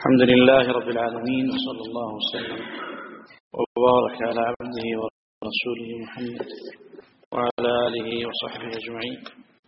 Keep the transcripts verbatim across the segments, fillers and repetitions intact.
الحمد لله رب العالمين، وصلى الله وسلم وبارك على عبده ورسوله محمد وعلى آله وصحبه أجمعين.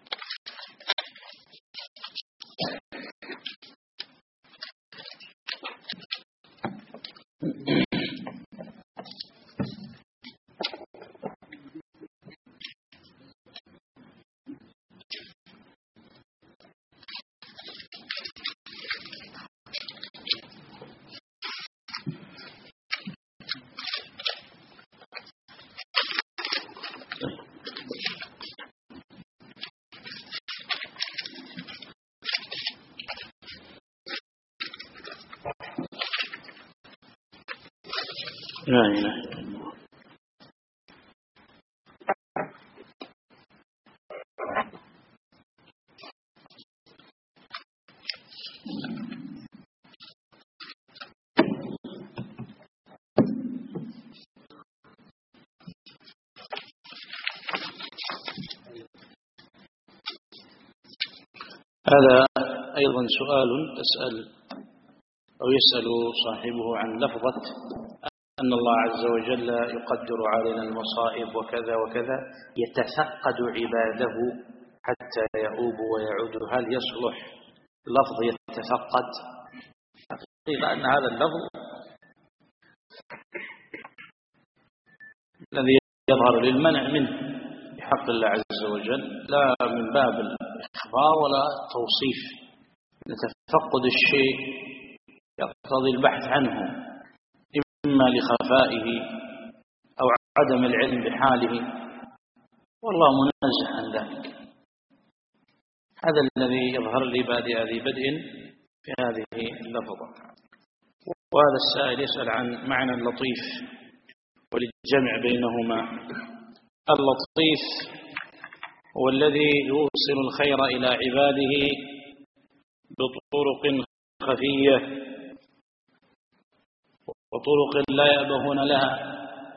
لا إله إلا الله. هذا أيضا سؤال تسأل أو يسأل صاحبه عن لفظة أن الله عز وجل يقدر علينا المصائب وكذا وكذا، يتفقد عباده حتى يؤوب ويعود. هل يصلح لفظ يتفقد؟ حقيقة أن هذا اللفظ الذي يظهر للمنع منه بحق الله عز وجل، لا من باب الإخبار ولا التوصيف. تفقد الشيء يقتضي البحث عنه، إما لخفائه أو عدم العلم بحاله، والله منزه عن ذلك. هذا الذي يظهر لي بادئ ذي بدء في هذه اللفظة. وهذا السائل يسأل عن معنى اللطيف وللجمع بينهما. اللطيف هو الذي يوصل الخير إلى عباده بطرق خفية وطرق لا يأبهون لها،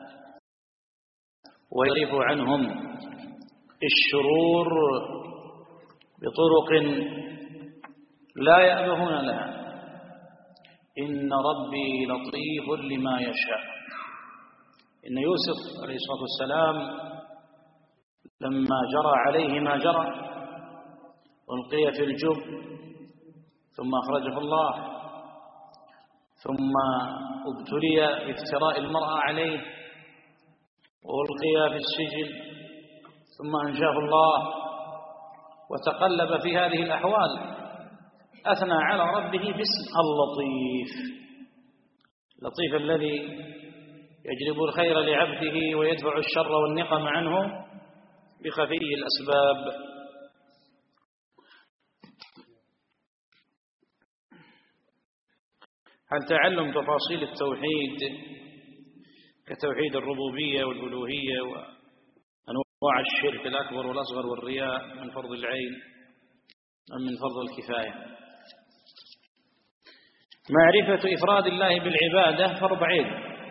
ويصرف عنهم الشرور بطرق لا يأبهون لها. إن ربي لطيف لما يشاء. إن يوسف عليه الصلاة والسلام لما جرى عليه ما جرى ألقي في الجب ثم أخرجه الله، ثم ابتلي بافتراء المرأة عليه وألقي في السجن، ثم أنجاه الله وتقلب في هذه الأحوال. أثنى على ربه باسم اللطيف، اللطيف الذي يجلب الخير لعبده ويدفع الشر والنقم عنه بخفي الأسباب. هل تعلم تفاصيل التوحيد كتوحيد الربوبية والألوهية وأنواع الشرك الأكبر والأصغر والرياء من فرض العين أم من فرض الكفاية؟ معرفة إفراد الله بالعبادة فرض عين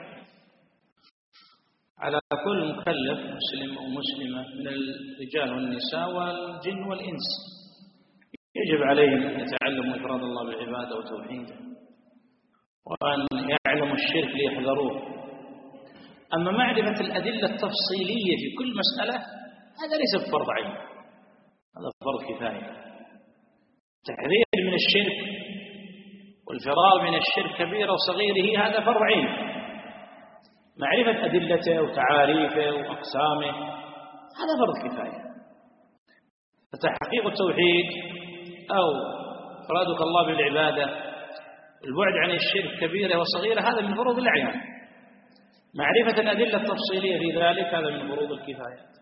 على كل مكلف مسلم أو مسلمة من الرجال والنساء والجن والإنس. يجب عليهم أن يتعلموا إفراد الله بالعبادة وتوحيده، وأن يعلموا الشرك ليحذروه. أما معرفة الأدلة التفصيلية في كل مسألة هذا ليس بفرض عين، هذا فرض كفاية. التحذير من الشرك والفرار من الشرك كبيرة وصغيره هذا فرض عين. معرفة أدلته وتعاريفه وأقسامه هذا فرض كفاية. فتحقيق التوحيد أو إفرادك الله بالعبادة، البعد عن الشرك كبيرة وصغيرة هذا من فروض الأعيان. معرفة الأدلة التفصيلية في ذلك هذا من فروض الكفايات.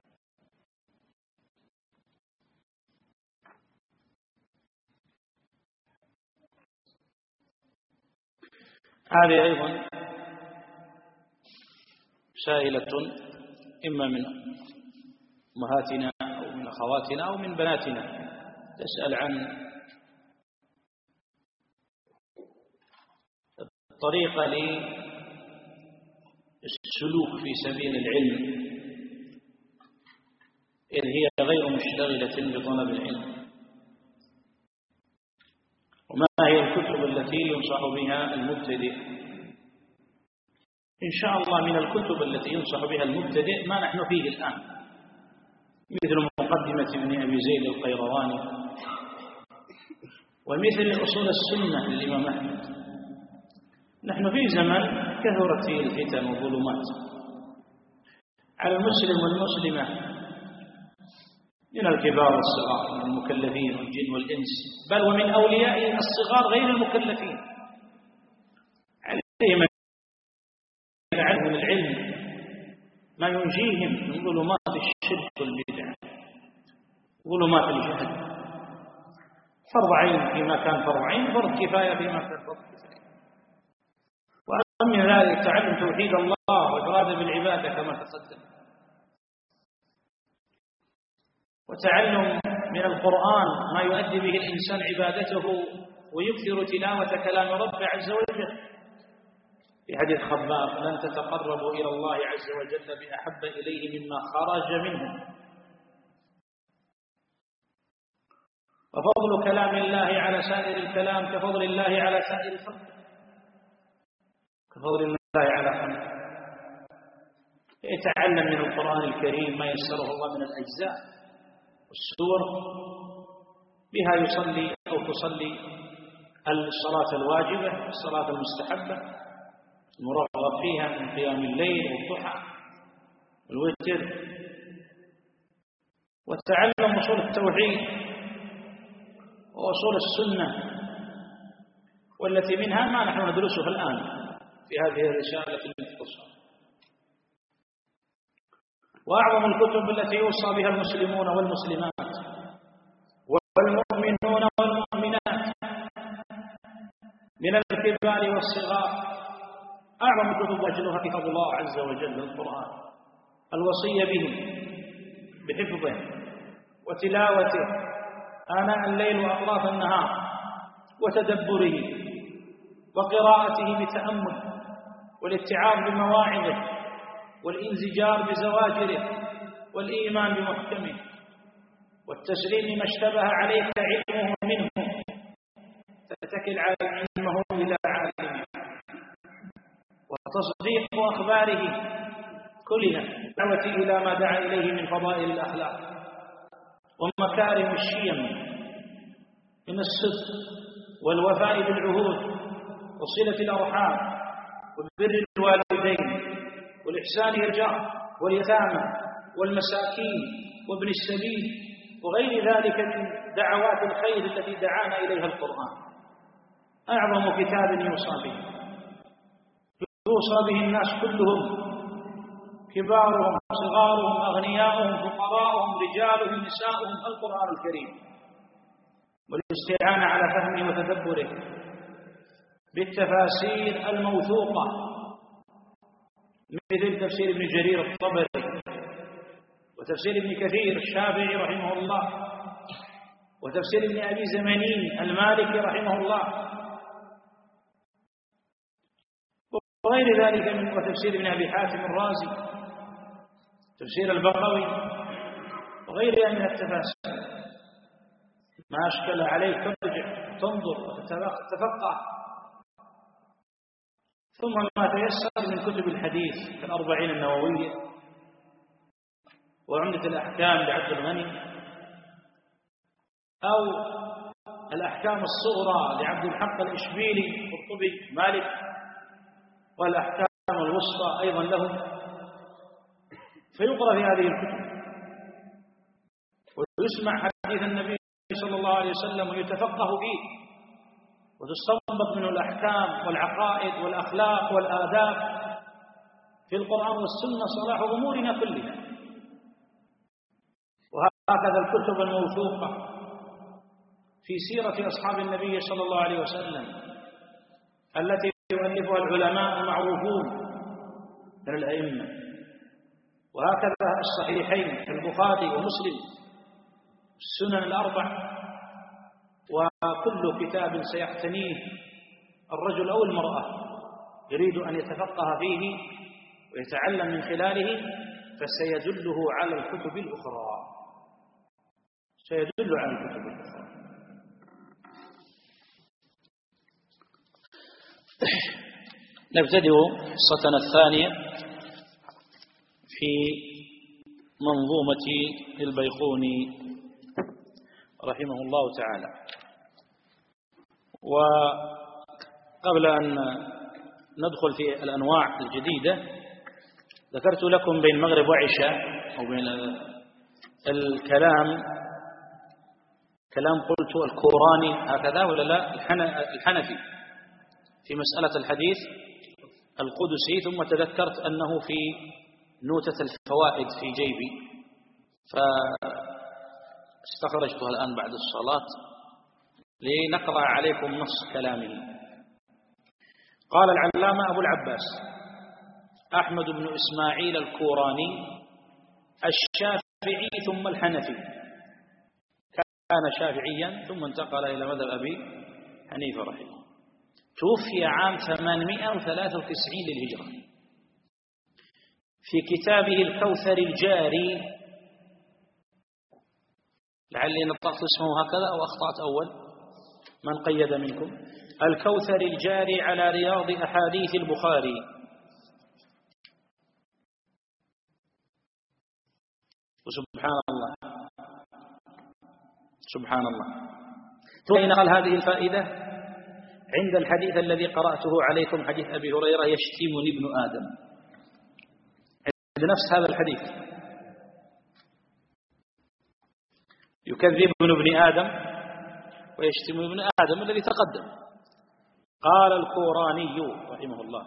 هذه أيضا سائلة إما من أمهاتنا أو من أخواتنا أو من بناتنا، تسأل عن الطريقة للسلوك في سبيل العلم إذ هي غير مشتغلة بطلب العلم. وما هي الكتب التي ينصح بها المبتدئ؟ إن شاء الله من الكتب التي ينصح بها المبتدئ ما نحن فيه الآن، مثل مقدمة ابن أبي زيد القيرواني، ومثل أصول السنة للإمام أحمد. نحن في زمن كثرت فيه الفتن والظلمات، على المسلم والمسلمة من الكبار والصغار، من المكلفين والجن والإنس، بل ومن أولياء الصغار غير المكلفين، عليهم يتعلم من العلم ما ينجيهم من ظلمات الشرك والبدع، ظلمات الجهل. فرض عين فيما كان فرض عين، فرض كفاية فيما كان فرض كفاية. ومن ذلك تعلم توحيد الله وإفراده بالعبادة كما تقدم، وتعلم من القرآن ما يؤدي به الإنسان عبادته ويكثر تلاوة كلام ربه عز وجل. في حديث خباب: لن تتقربوا إلى الله عز وجل بأحب إليه مما خرج منه. وفضل كلام الله على سائر الكلام كفضل الله على سائر الخلق، كفضل الله على خلقه. يتعلم من القرآن الكريم ما يسره الله من الأجزاء والسور، بها يصلي أو تصلي الصلاة الواجبة، الصلاة المستحبة المرغب فيها من قيام الليل والضحى والوتر. وتعلم أصول التوحيد وأصول السنة، والتي منها ما نحن ندرسها الآن في هذه الرسالة المختصرة. وأعظم الكتب التي يوصى بها المسلمون والمسلمات والمؤمنون والمؤمنات من الكبار والصغار، أعظم الكتب وأجلها كتاب الله عز وجل القرآن، الوصية به بحفظه وتلاوته آناء الليل وأطراف النهار، وتدبره وقراءته بتأمل، والاتعاظ بمواعظه، والانزجار بزواجره، والإيمان بمحكمه، والتسليم ما اشتبه عليك علمه منه، فتكل علمه إلى عالمه، وتصديق أخباره كلها، دعوة إلى ما دعا إليه من فضائل الأخلاق ومكارم الشيم من الصدق والوفاء بالعهود وصلة الأرحام وبر الوالدين والإحسان إلى الجار واليتامى والمساكين وابن السبيل وغير ذلك من دعوات الخير التي دعانا إليها القرآن. أعظم كتاب يوصى به، يوصى به الناس كلهم، كبارهم صغارهم أغنياؤهم فقراؤهم رجالهم نساؤهم، القرآن الكريم، والاستعانة على فهمه وتدبره بالتفاسير الموثوقة، مثل تفسير ابن جرير الطبري وتفسير ابن كثير الشافعي رحمه الله، وتفسير ابن أبي زمنين المالكي رحمه الله، وغير ذلك من وتفسير ابن أبي حاتم الرازي، تفسير البغوي، وغيرها من التفاسير. ما أشكل عليك ترجع تنظر وتتفقه. ثم ما تيسر من كتب الحديث كالأربعين النووية وعمدة الأحكام لعبد الغني، أو الأحكام الصغرى لعبد الحق الإشبيلي قرطبي مالك، والأحكام الوسطى أيضا لهم، فيقرأ في هذه الكتب ويسمع حديث النبي صلى الله عليه وسلم ويتفقه فيه، وتستنبط منه الأحكام والعقائد والأخلاق والآداب في القرآن والسنة صلاح أمورنا كلها. وهكذا الكتب الموثوقة في سيرة أصحاب النبي صلى الله عليه وسلم التي يؤلفها العلماء المعروفون من الأئمة، وهكذا الصحيحين كالبخاري ومسلم، السنن الأربع، وكل كتاب سيعتنيه الرجل أو المرأة يريد أن يتفقه فيه ويتعلم من خلاله، فسيدله على الكتب الأخرى، سيدل على الكتب الأخرى. نبتدئ قصتنا الثانية في منظومة البيقوني رحمه الله تعالى. وقبل أن ندخل في الأنواع الجديدة ذكرت لكم بين المغرب وعشاء أو بين الكلام كلام قلت الكوراني هكذا ولا لا الحنفي في مسألة الحديث القدسي، ثم تذكرت أنه في نوتة الفوائد في جيبي فاستخرجتها الآن بعد الصلاة لنقرأ عليكم نص كلامه. قال العلامة أبو العباس أحمد بن إسماعيل الكوراني الشافعي ثم الحنفي، كان شافعيا ثم انتقل إلى مذهب أبي حنيفة رحمه الله. توفي عام ثمانمائة وثلاثة وتسعين للهجرة. في كتابه الكوثر الجاري، لعلي نطقت اسمه هكذا أو أخطأت أول، من قيد منكم، الكوثر الجاري على رياض أحاديث البخاري، وسبحان الله سبحان الله. ثم نقل هذه الفائدة عند الحديث الذي قرأته عليكم، حديث أبي هريرة يشتمني ابن آدم، عند نفس هذا الحديث يكذب ابن آدم ويشتم ابن آدم الذي تقدم. قال الكوراني رحمه الله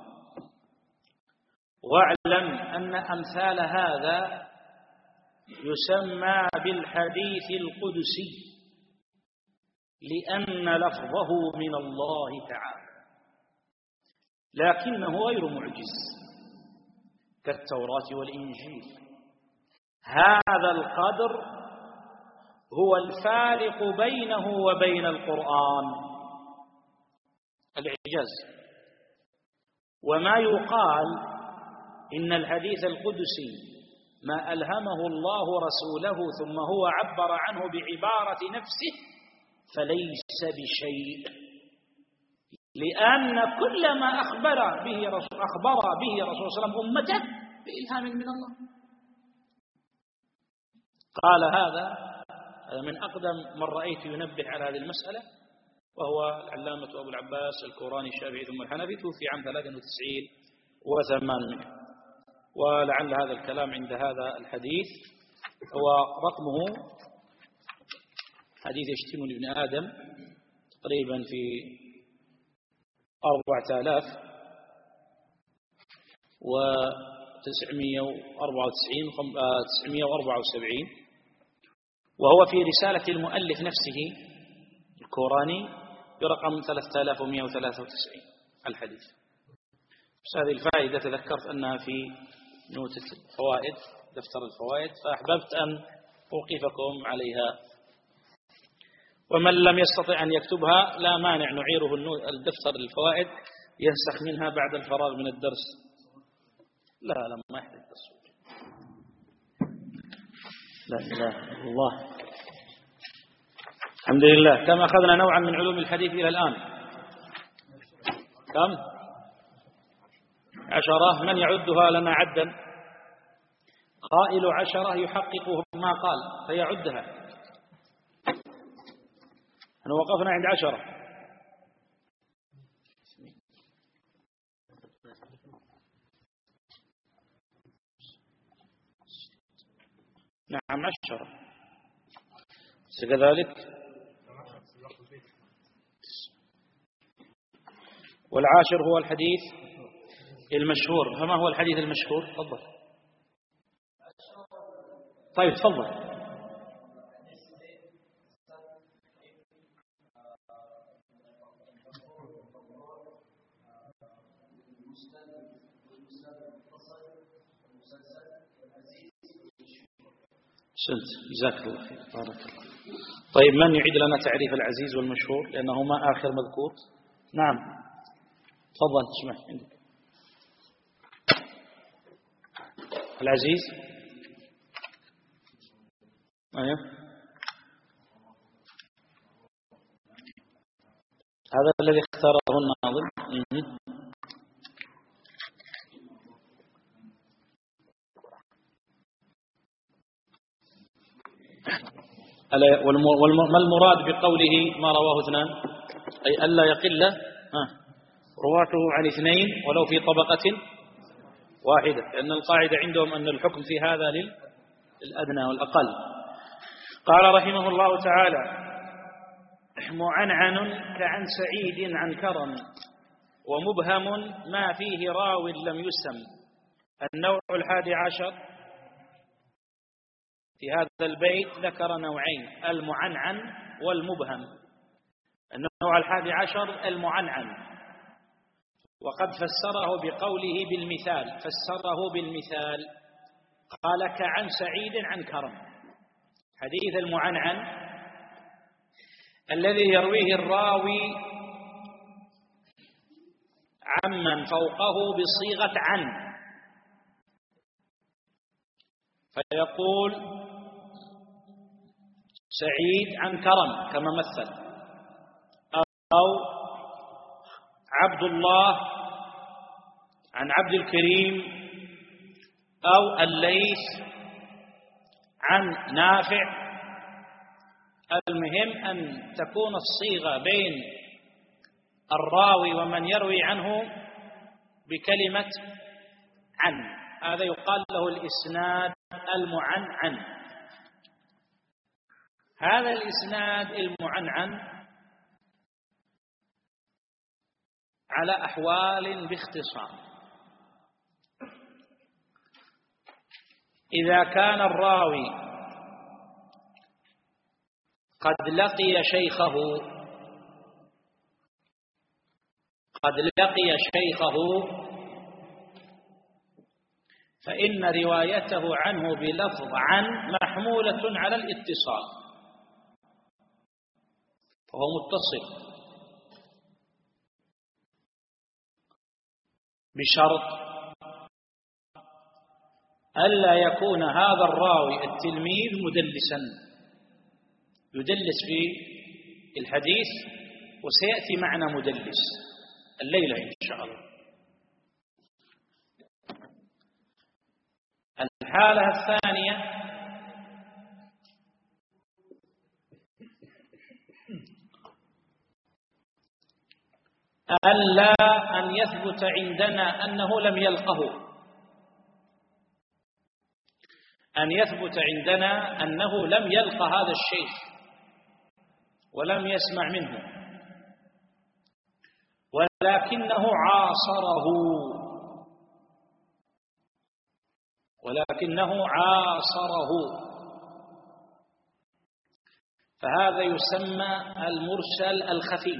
واعلم أن أمثال هذا يسمى بالحديث القدسي لأن لفظه من الله تعالى، لكنه غير معجز كالتوراة والإنجيل. هذا القدر هو الفارق بينه وبين القرآن، الإعجاز. وما يقال إن الحديث القدسي ما ألهمه الله رسوله ثم هو عبر عنه بعبارة نفسه فليس بشيء، لأن كل ما أخبر به رسول أخبر به رسول صلى الله عليه وسلم أمته بإلهام من الله. قال هذا من أقدم من رأيت ينبه على هذه المسألة، وهو العلامة أبو العباس الكوراني الشافعي ثم الحنفي، توفي عام ثلاثة وتسعين وثمانمائة. ولعل هذا الكلام عند هذا الحديث هو رقمه حديث يشتمني ابن آدم تقريبا في أربعة آلاف وتسعمائة وأربعة وتسعين تسعمائة وأربعة وسبعين، وهو في رسالة المؤلف نفسه الكوراني برقم ثلاثة آلاف ومائة وثلاثة وتسعين الحديث. بس هذه الفائدة تذكرت أنها في نوتة الفوائد دفتر الفوائد، فأحببت أن أوقفكم عليها. ومن لم يستطع أن يكتبها لا مانع نعيره الدفتر الفوائد ينسخ منها بعد الفراغ من الدرس. لا لا ما يحتاج تصوير. لا إله إلا الله. الحمد لله. كم أخذنا نوعا من علوم الحديث إلى الآن؟ كم؟ عشرة. من يعدها لنا عدا؟ قائل عشرة يحقق ما قال فيعدها. أنا وقفنا عند عشرة. نعم عشرة كذلك. والعاشر هو الحديث المشهور. فما هو الحديث المشهور؟ تفضل. طيب تفضل. سنت جزاك الله خير بارك الله. طيب من يعيد لنا تعريف العزيز والمشهور لأنهما آخر مذكور؟ نعم تفضل تسمح عندك. العزيز أيوه هذا الذي اختاره الناظم. ما المراد بقوله ما رواه اثنان؟ أي ألا يقل رواته عن اثنين ولو في طبقة واحدة، لأن القاعدة عندهم أن الحكم في هذا للأدنى والأقل. قال رحمه الله تعالى: معنعن كعن سعيد عن كرم، ومبهم ما فيه راو لم يسم. النوع الحادي عشر في هذا البيت ذكر نوعين: المعنعن والمبهم. النوع الحادي عشر المعنعن، وقد فسره بقوله بالمثال، فسره بالمثال قال: كعن سعيد عن كرم. حديث المعنعن الذي يرويه الراوي عمن فوقه بصيغة عن، فيقول سعيد عن كرم كما مثل، أو عبد الله عن عبد الكريم، أو الليث عن نافع. المهم أن تكون الصيغة بين الراوي ومن يروي عنه بكلمة عن، هذا يقال له الإسناد المعنعن. هذا الإسناد المعنعن على أحوال باختصار. إذا كان الراوي قد لقي شيخه قد لقي شيخه فإن روايته عنه بلفظ عن محمولة على الاتصال، فهو متصل، بشرط ألا يكون هذا الراوي التلميذ مدلسا، يدلس في الحديث، وسيأتي معنا مدلس الليلة إن شاء الله. الحالة الثانية ألا أن يثبت عندنا أنه لم يلقه، أن يثبت عندنا أنه لم يلقى هذا الشيخ ولم يسمع منه، ولكنه عاصره ولكنه عاصره فهذا يسمى المرسل الخفي،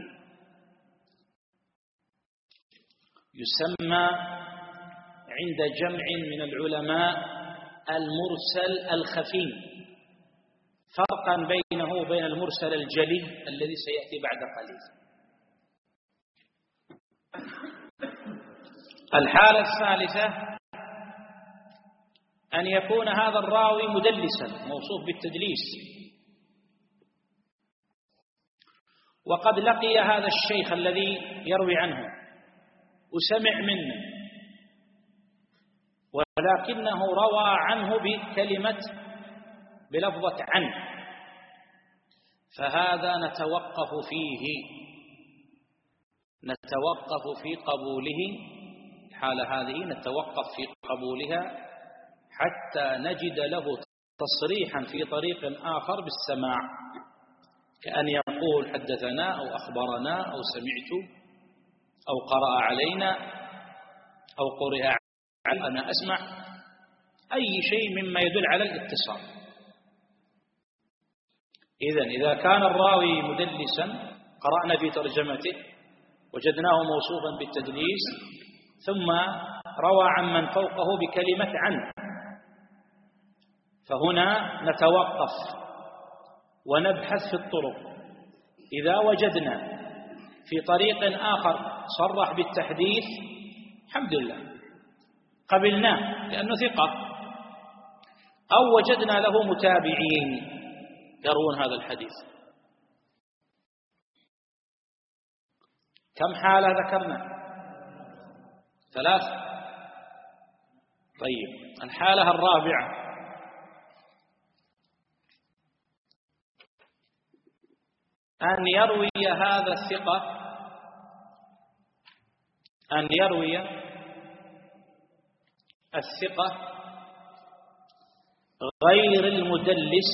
يسمى عند جمع من العلماء المرسل الخفي، فرقا بينه وبين المرسل الجلي الذي سيأتي بعد قليل. الحالة الثالثة أن يكون هذا الراوي مدلسا موصوف بالتدليس، وقد لقي هذا الشيخ الذي يروي عنه وسمع منه، ولكنه روى عنه بكلمة بلفظة عن، فهذا نتوقف فيه نتوقف في قبوله. الحالة هذه نتوقف في قبولها حتى نجد له تصريحا في طريق آخر بالسماع، كأن يقول حدثنا أو أخبرنا أو سمعت أو قرأ علينا أو قرئ علينا أنا أسمع، أي شيء مما يدل على الاتصال. إذن إذا كان الراوي مدلسا قرأنا في ترجمته وجدناه موصوفا بالتدليس، ثم روى عن من فوقه بكلمة عن، فهنا نتوقف ونبحث في الطرق. إذا وجدنا في طريق آخر صرح بالتحديث الحمد لله قبلناه لأنه ثقة، أو وجدنا له متابعين يروون هذا الحديث، كم حالة ذكرنا؟ ثلاث. طيب الحالة الرابعة أن يروي هذا الثقة أن يروي الثقة غير المدلس،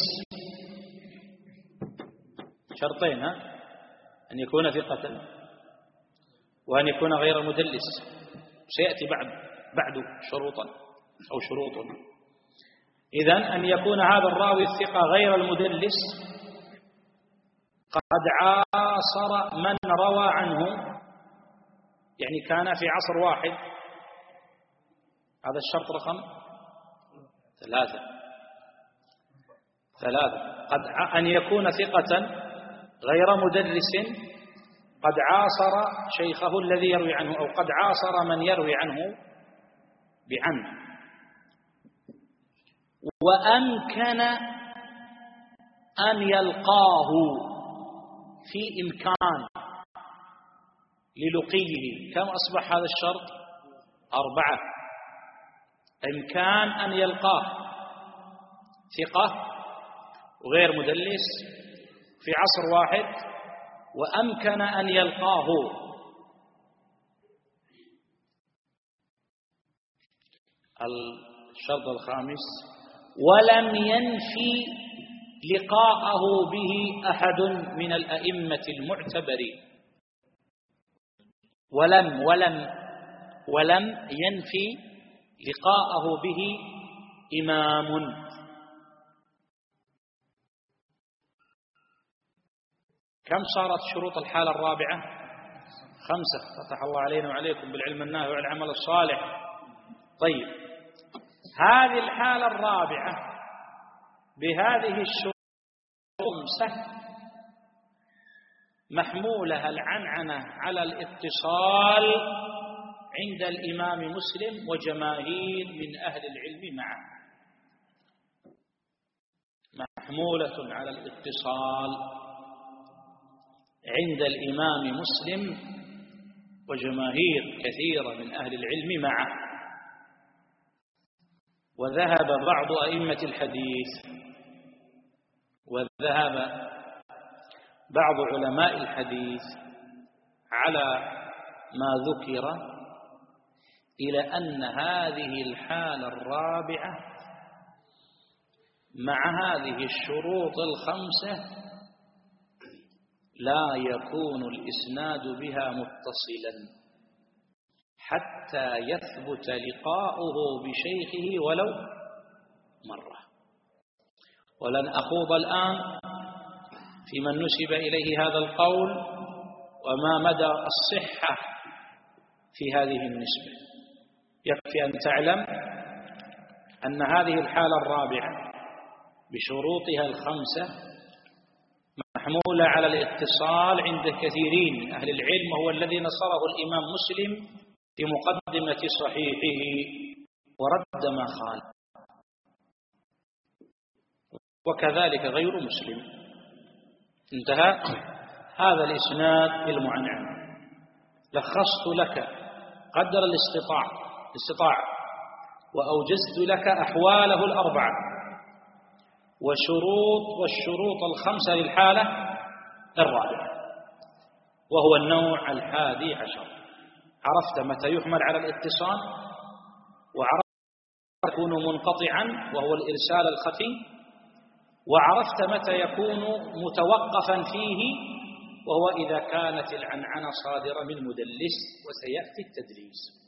شرطين، أن يكون ثقة وأن يكون غير مدلس، سيأتي بعد بعد شروطا أو شروط. إذن أن يكون هذا الراوي الثقة غير المدلس قد عاصر من روى عنه، يعني كان في عصر واحد. هذا الشرط رقم ثلاثة ثلاثة قد أن يكون ثقة غير مدلس قد عاصر شيخه الذي يروي عنه، أو قد عاصر من يروي عنه بعنه، وأمكن أن يلقاه في إمكان للقيه. كم أصبح هذا الشرط؟ أربعة. إمكان أن يلقاه ثقة وغير مدلس في عصر واحد، وأمكن أن يلقاه. الشرط الخامس ولم ينفي لقاءه به أحد من الأئمة المعتبرين. ولم ولم ولم ينفي لقاءه به إمام. كم صارت شروط الحالة الرابعة؟ خمسة. فتح الله علينا وعليكم بالعلم النافع والعمل الصالح. طيب هذه الحالة الرابعة بهذه الشروط الخمسة محمولها العنعنة على الاتصال عند الإمام مسلم وجماهير من أهل العلم معه، محمولة على الاتصال عند الإمام مسلم وجماهير كثيرة من أهل العلم معه. وذهب بعض أئمة الحديث وذهب بعض علماء الحديث على ما ذكر إلى أن هذه الحالة الرابعة مع هذه الشروط الخمسة لا يكون الإسناد بها متصلا حتى يثبت لقاؤه بشيخه ولو مرة. ولن أخوض الآن في من نسب إليه هذا القول وما مدى الصحة في هذه النسبة. يكفي أن تعلم أن هذه الحالة الرابعة بشروطها الخمسة محمولة على الاتصال عند كثيرين من أهل العلم، وهو الذي نصره الإمام مسلم في مقدمة صحيحه ورد ما خالف، وكذلك غير مسلم. انتهى هذا الإسناد المعنعن. لخصت لك قدر الاستطاعة الاستطاعة وأوجزت لك أحواله الأربعة وشروط والشروط الخمسة للحالة الرابعة، وهو النوع الحادي عشر. عرفت متى يحمل على الاتصال، وعرفت يكون منقطعا وهو الإرسال الخفي، وعرفت متى يكون متوقفا فيه وهو إذا كانت العنعنة صادرة من مدلس، وسيأتي التدليس.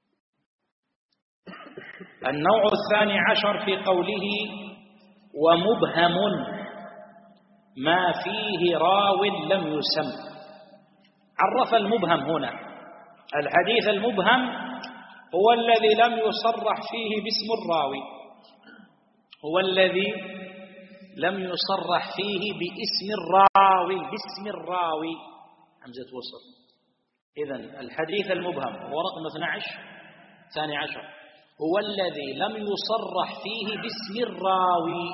النوع الثاني عشر في قوله ومبهم ما فيه راو لم يسم. عرف المبهم هنا. الحديث المبهم هو الذي لم يصرح فيه باسم الراوي، هو الذي لم يصرح فيه باسم الراوي باسم الراوي همزة وصل. إذن الحديث المبهم هو رقم اثني عشر ثاني عشر، هو الذي لم يصرح فيه باسم الراوي.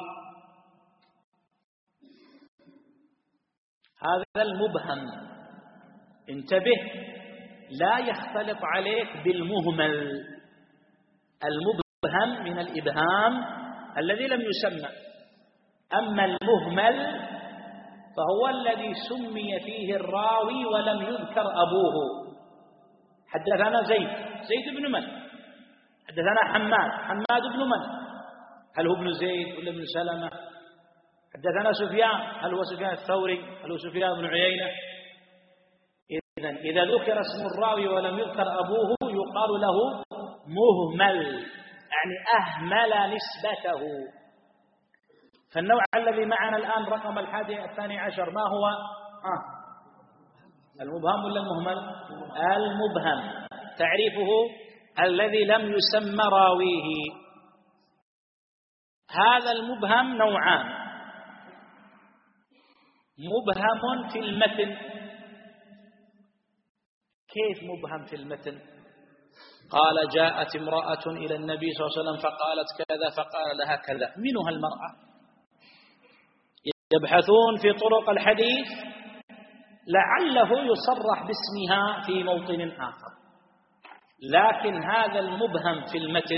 هذا المبهم انتبه، لا يختلط عليك بالمهمل. المبهم من الإبهام الذي لم يسمى، أما المهمل فهو الذي سمي فيه الراوي ولم يذكر أبوه. حدثنا زيد، زيد بن من؟ حدثنا حماد، حماد بن من؟ هل هو ابن زيد ولا ابن سلمة؟ حدثنا سفيان، هل هو سفيان الثوري؟ هل هو سفيان بن عيينة؟ إذن إذا ذكر اسم الراوي ولم يذكر أبوه يقال له مهمل، يعني أهمل نسبته. فالنوع الذي معنا الآن رقم الحادي الثاني عشر ما هو؟ آه. المبهم ولا المهمل؟ المبهم. تعريفه الذي لم يسمى راويه. هذا المبهم نوعان: مبهم في المتن. كيف مبهم في المتن؟ قال جاءت امرأة إلى النبي صلى الله عليه وسلم فقالت كذا فقال لها كذا. من هالمرأة؟ يبحثون في طرق الحديث لعله يصرح باسمها في موطن آخر، لكن هذا المبهم في المتن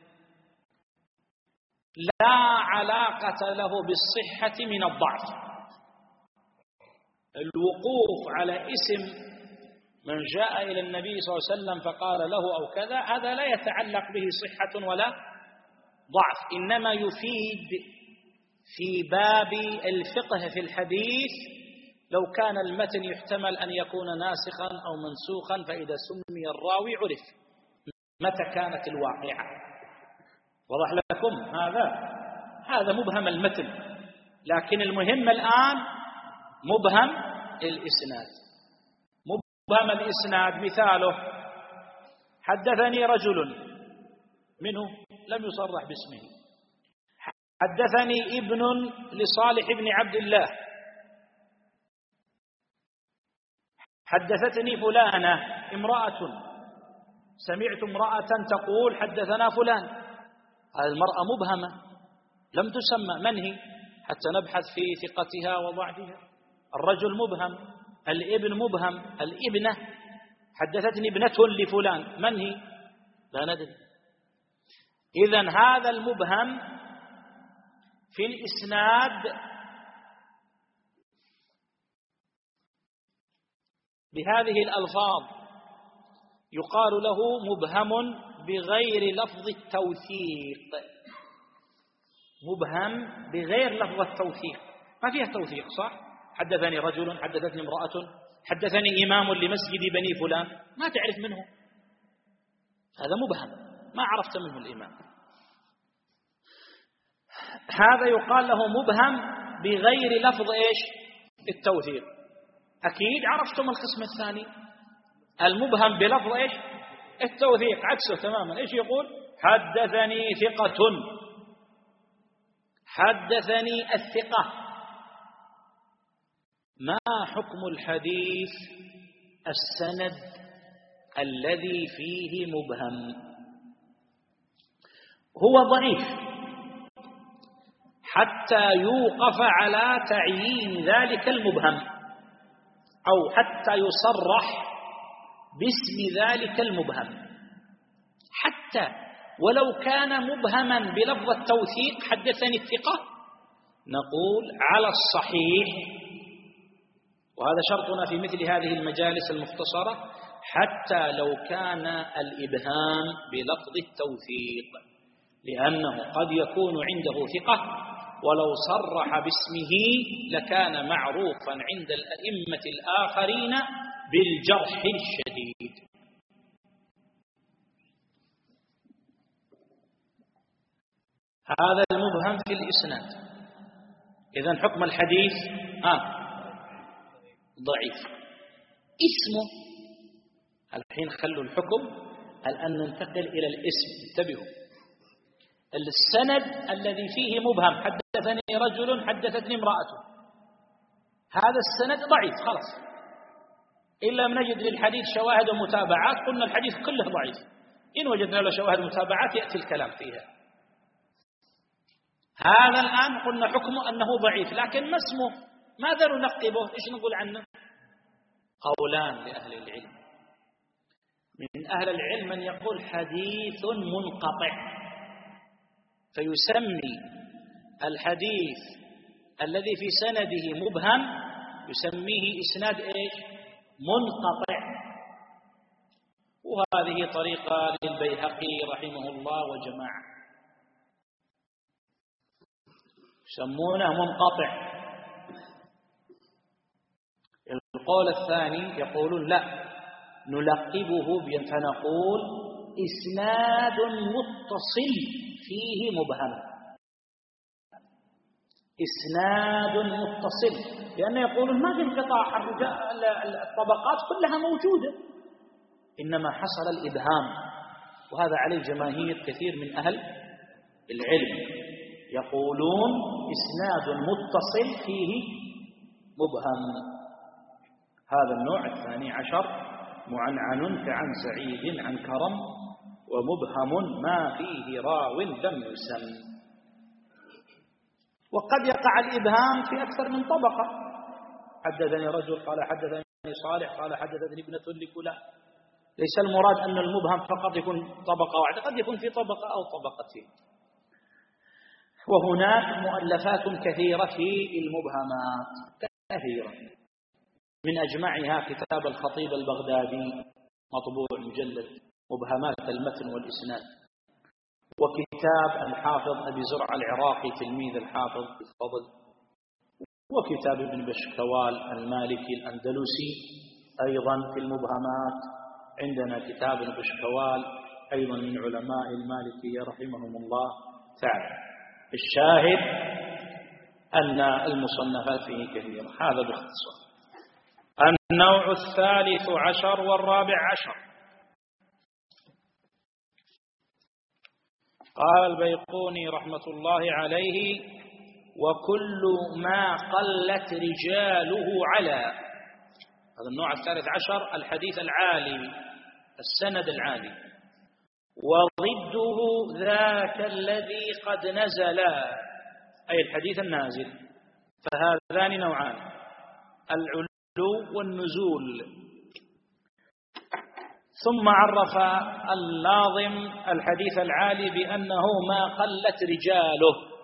لا علاقة له بالصحة من الضعف. الوقوف على اسم من جاء إلى النبي صلى الله عليه وسلم فقال له أو كذا هذا لا يتعلق به صحة ولا ضعف، إنما يفيد في باب الفقه في الحديث. لو كان المتن يحتمل أن يكون ناسخا أو منسوخا فإذا سمي الراوي عرف متى كانت الواقعة. وضح لكم هذا؟ هذا مبهم المتن. لكن المهم الآن مبهم الإسناد. مبهم الإسناد مثاله: حدثني رجل منه لم يصرح باسمه، حدثني ابن لصالح بن عبد الله، حدثتني فلانة امرأة، سمعت امرأة تقول حدثنا فلان. هذه المرأة مبهمة لم تسمى، من هي؟ حتى نبحث في ثقتها وضعفها. الرجل مبهم، الابن مبهم، الابنة حدثتني ابنة لفلان، من هي؟ لا ندري. إذن هذا المبهم في الإسناد بهذه الألفاظ يقال له مبهم بغير لفظ التوثيق. مبهم بغير لفظ التوثيق، ما فيها توثيق، صح؟ حدثني رجل، حدثتني امرأة، حدثني إمام لمسجد بني فلان، ما تعرف منه، هذا مبهم ما عرفت منه الإمام. هذا يقال له مبهم بغير لفظ إيش؟ التوثيق. أكيد عرفتم القسم الثاني المبهم بلفظ إيش؟ التوثيق، عكسه تماما. إيش يقول؟ حدثني ثقة، حدثني الثقة. ما حكم الحديث السند الذي فيه مبهم؟ هو ضعيف حتى يوقف على تعيين ذلك المبهم، أو حتى يصرح باسم ذلك المبهم. حتى ولو كان مبهما بلفظ التوثيق حدثني الثقة، نقول على الصحيح، وهذا شرطنا في مثل هذه المجالس المختصرة، حتى لو كان الإبهام بلفظ التوثيق، لأنه قد يكون عنده ثقة ولو صرح باسمه لكان معروفا عند الأئمة الآخرين بالجرح الشديد. هذا المبهم في الإسناد. إذن حكم الحديث آه ضعيف. اسمه الحين خلوا الحكم، الآن ننتقل إلى الاسم. انتبهوا، السند الذي فيه مبهم حدثني رجل، حدثتني امرأة، هذا السند ضعيف خلاص، إن لم نجد للحديث شواهد ومتابعات قلنا الحديث كله ضعيف. إن وجدنا له شواهد ومتابعات يأتي الكلام فيها. هذا الآن قلنا حكمه أنه ضعيف، لكن ما اسمه؟ ماذا ننقبه؟ إيش نقول عنه؟ قولان لأهل العلم. من أهل العلم من يقول حديث منقطع، فيسمي الحديث الذي في سنده مبهم يسميه إسناد إيش؟ منقطع. وهذه طريقة للبيهقي رحمه الله وجماعة يسمونه منقطع. القول الثاني يقولون لا، نلقبه بأن فنقول إسناد متصل فيه مبهم، إسناد متصل، لأنه يقولون ما في انقطاع، الطبقات كلها موجودة، إنما حصل الإبهام، وهذا عليه جماهير كثير من أهل العلم، يقولون إسناد متصل فيه مبهم. هذا النوع الثاني عشر معنعن كعن سعيد عن كرم، ومبهم ما فيه راو لم يسم. وقد يقع الإبهام في أكثر من طبقة، حدثني رجل قال حدثني صالح قال حدثني ابنة لفلان. ليس المراد أن المبهم فقط يكون طبقة واحدة، قد يكون في طبقة أو طبقتين. وهناك مؤلفات كثيرة في المبهمات كثيرة، من أجمعها كتاب الخطيب البغدادي مطبوع مجلد مبهمات المتن والإسناد، وكتاب الحافظ أبي زرع العراقي تلميذ الحافظ الفضل، وكتاب ابن بشكوال المالكي الأندلسي أيضا في المبهمات. عندنا كتاب ابن بشكوال أيضا من علماء المالكية رحمهم الله تعالى. الشاهد أن المصنفات فيه كثيرة. هذا باختصار. النوع الثالث عشر والرابع عشر. قال البيقوني رحمة الله عليه: وكل ما قلت رجاله على. هذا النوع الثالث عشر الحديث العالي، السند العالي. وضده ذاك الذي قد نزل، أي الحديث النازل. فهذان نوعان، العلو والنزول. ثم عرف الناظم الحديث العالي بأنه ما قلت رجاله،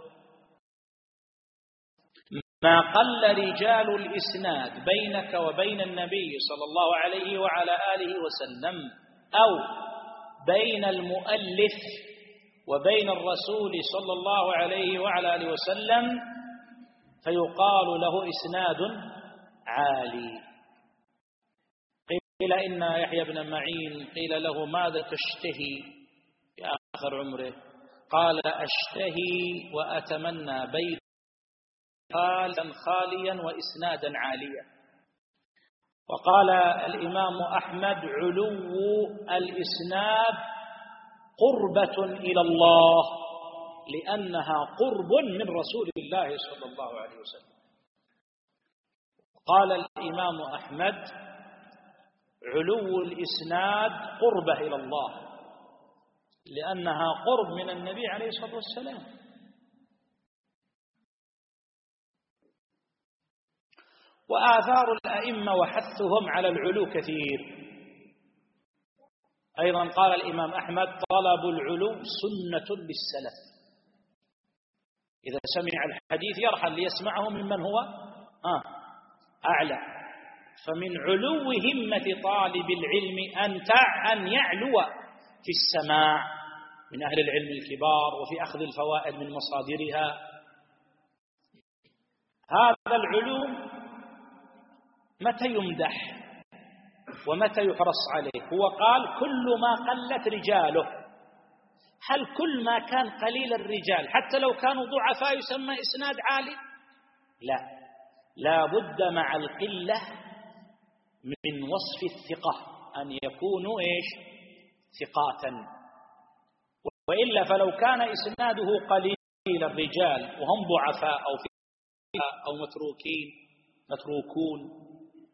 ما قل رجال الإسناد بينك وبين النبي صلى الله عليه وعلى آله وسلم، أو بين المؤلف وبين الرسول صلى الله عليه وعلى آله وسلم، فيقال له إسناد عالي. قيل إن يحيى بن معين قيل له: ماذا تشتهي في آخر عمره؟ قال: أشتهي وأتمنى بين خالا خاليا وإسنادا عاليا. وقال الإمام أحمد: علو الإسناد قربة إلى الله، لأنها قرب من رسول الله صلى الله عليه وسلم. قال الإمام أحمد: علو الإسناد قربة إلى الله، لأنها قرب من النبي عليه الصلاة والسلام. وآثار الأئمة وحثهم على العلو كثير. أيضا قال الإمام أحمد: طلب العلو سنة للسلف. إذا سمع الحديث يرحل ليسمعه ممن هو آه أعلى. فمن علو همة طالب العلم أن أن يعلو في السماع من أهل العلم الكبار، وفي أخذ الفوائد من مصادرها. هذا العلو متى يمدح ومتى يحرص عليه؟ هو قال: كل ما قلت رجاله. هل كل ما كان قليل الرجال حتى لو كانوا ضعفاء يسمى إسناد عالي؟ لا، لا بد مع القلة من وصف الثقة أن يكونوا إيش؟ ثقاتا. وإلا فلو كان إسناده قليل الرجال وهم ضعفاء أو أو متروكين متروكون،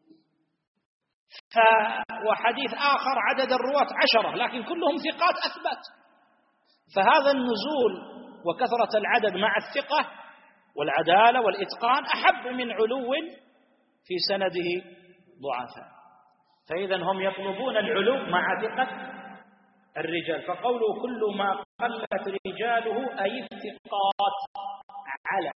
ف وحديث آخر عدد الرواة عشرة لكن كلهم ثقات أثبت، فهذا النزول وكثرة العدد مع الثقة والعدالة والإتقان أحب من علو في سنده ضعفاء. فإذا هم يطلبون العلو مع ثقة الرجال، فقوله كل ما قلت رجاله أي الثقات على،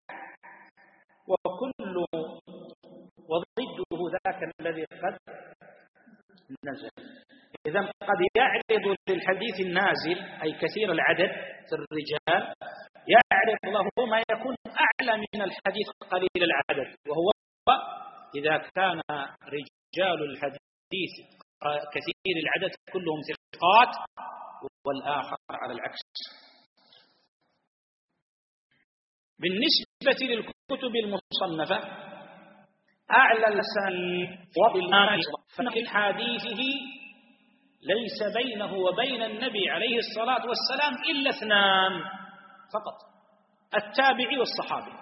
وكل وضده ذاك الذي قد نزل. إذا قد يعرض للحديث النازل أي كثير العدد في الرجال، يعرض له ما يكون أعلى من الحديث قليل العدد، وهو إذا كان رجال الحديث كثير العدد كلهم ثقات، والآخر على العكس. بالنسبة للكتب المصنفة أعلى الأسانيد وبالآن ففي حديثه ليس بينه وبين النبي عليه الصلاة والسلام إلا اثنان فقط، التابعي والصحابي.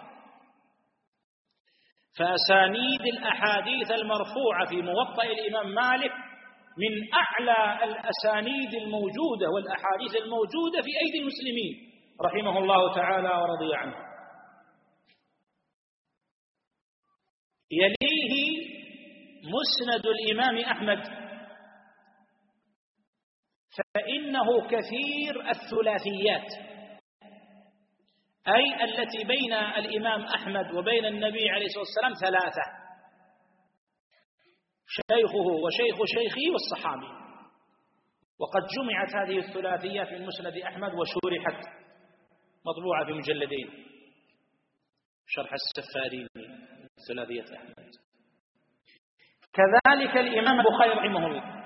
فأسانيد الأحاديث المرفوعة في موطأ الإمام مالك من أعلى الأسانيد الموجودة والأحاديث الموجودة في أيدي المسلمين رحمه الله تعالى ورضي عنه. يليه مسند الإمام أحمد، فإنه كثير الثلاثيات، أي التي بين الإمام أحمد وبين النبي عليه الصلاة والسلام ثلاثة: شيخه وشيخ شيخه والصحابي. وقد جمعت هذه الثلاثيات من مسند أحمد وشرحت مطبوعة في مجلدين، شرح السفاريني ثلاثية أحمد. كذلك الإمام البخاري رحمه الله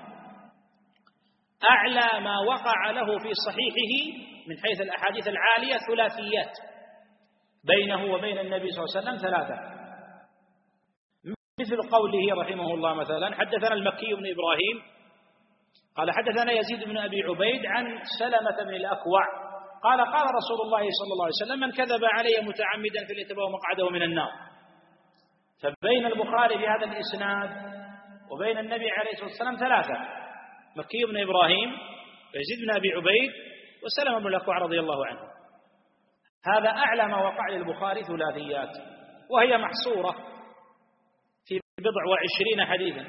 أعلى ما وقع له في صحيحه من حيث الأحاديث العالية ثلاثيات بينه وبين النبي صلى الله عليه وسلم ثلاثة، مثل قوله رحمه الله مثلا: حدثنا المكي بن إبراهيم قال حدثنا يزيد بن أبي عبيد عن سلمة بن الأكوع قال قال رسول الله صلى الله عليه وسلم: من كذب علي متعمدا فليتبوأ مقعده من النار. فبين البخاري في هذا الإسناد وبين النبي عليه الصلاة والسلام ثلاثة: مكي بن إبراهيم ويزيد بن أبي عبيد وسلمة بن الأكوع رضي الله عنه. هذا أعلى ما وقع للبخاري ثلاثيات، وهي محصورة في بضع وعشرين حديثا.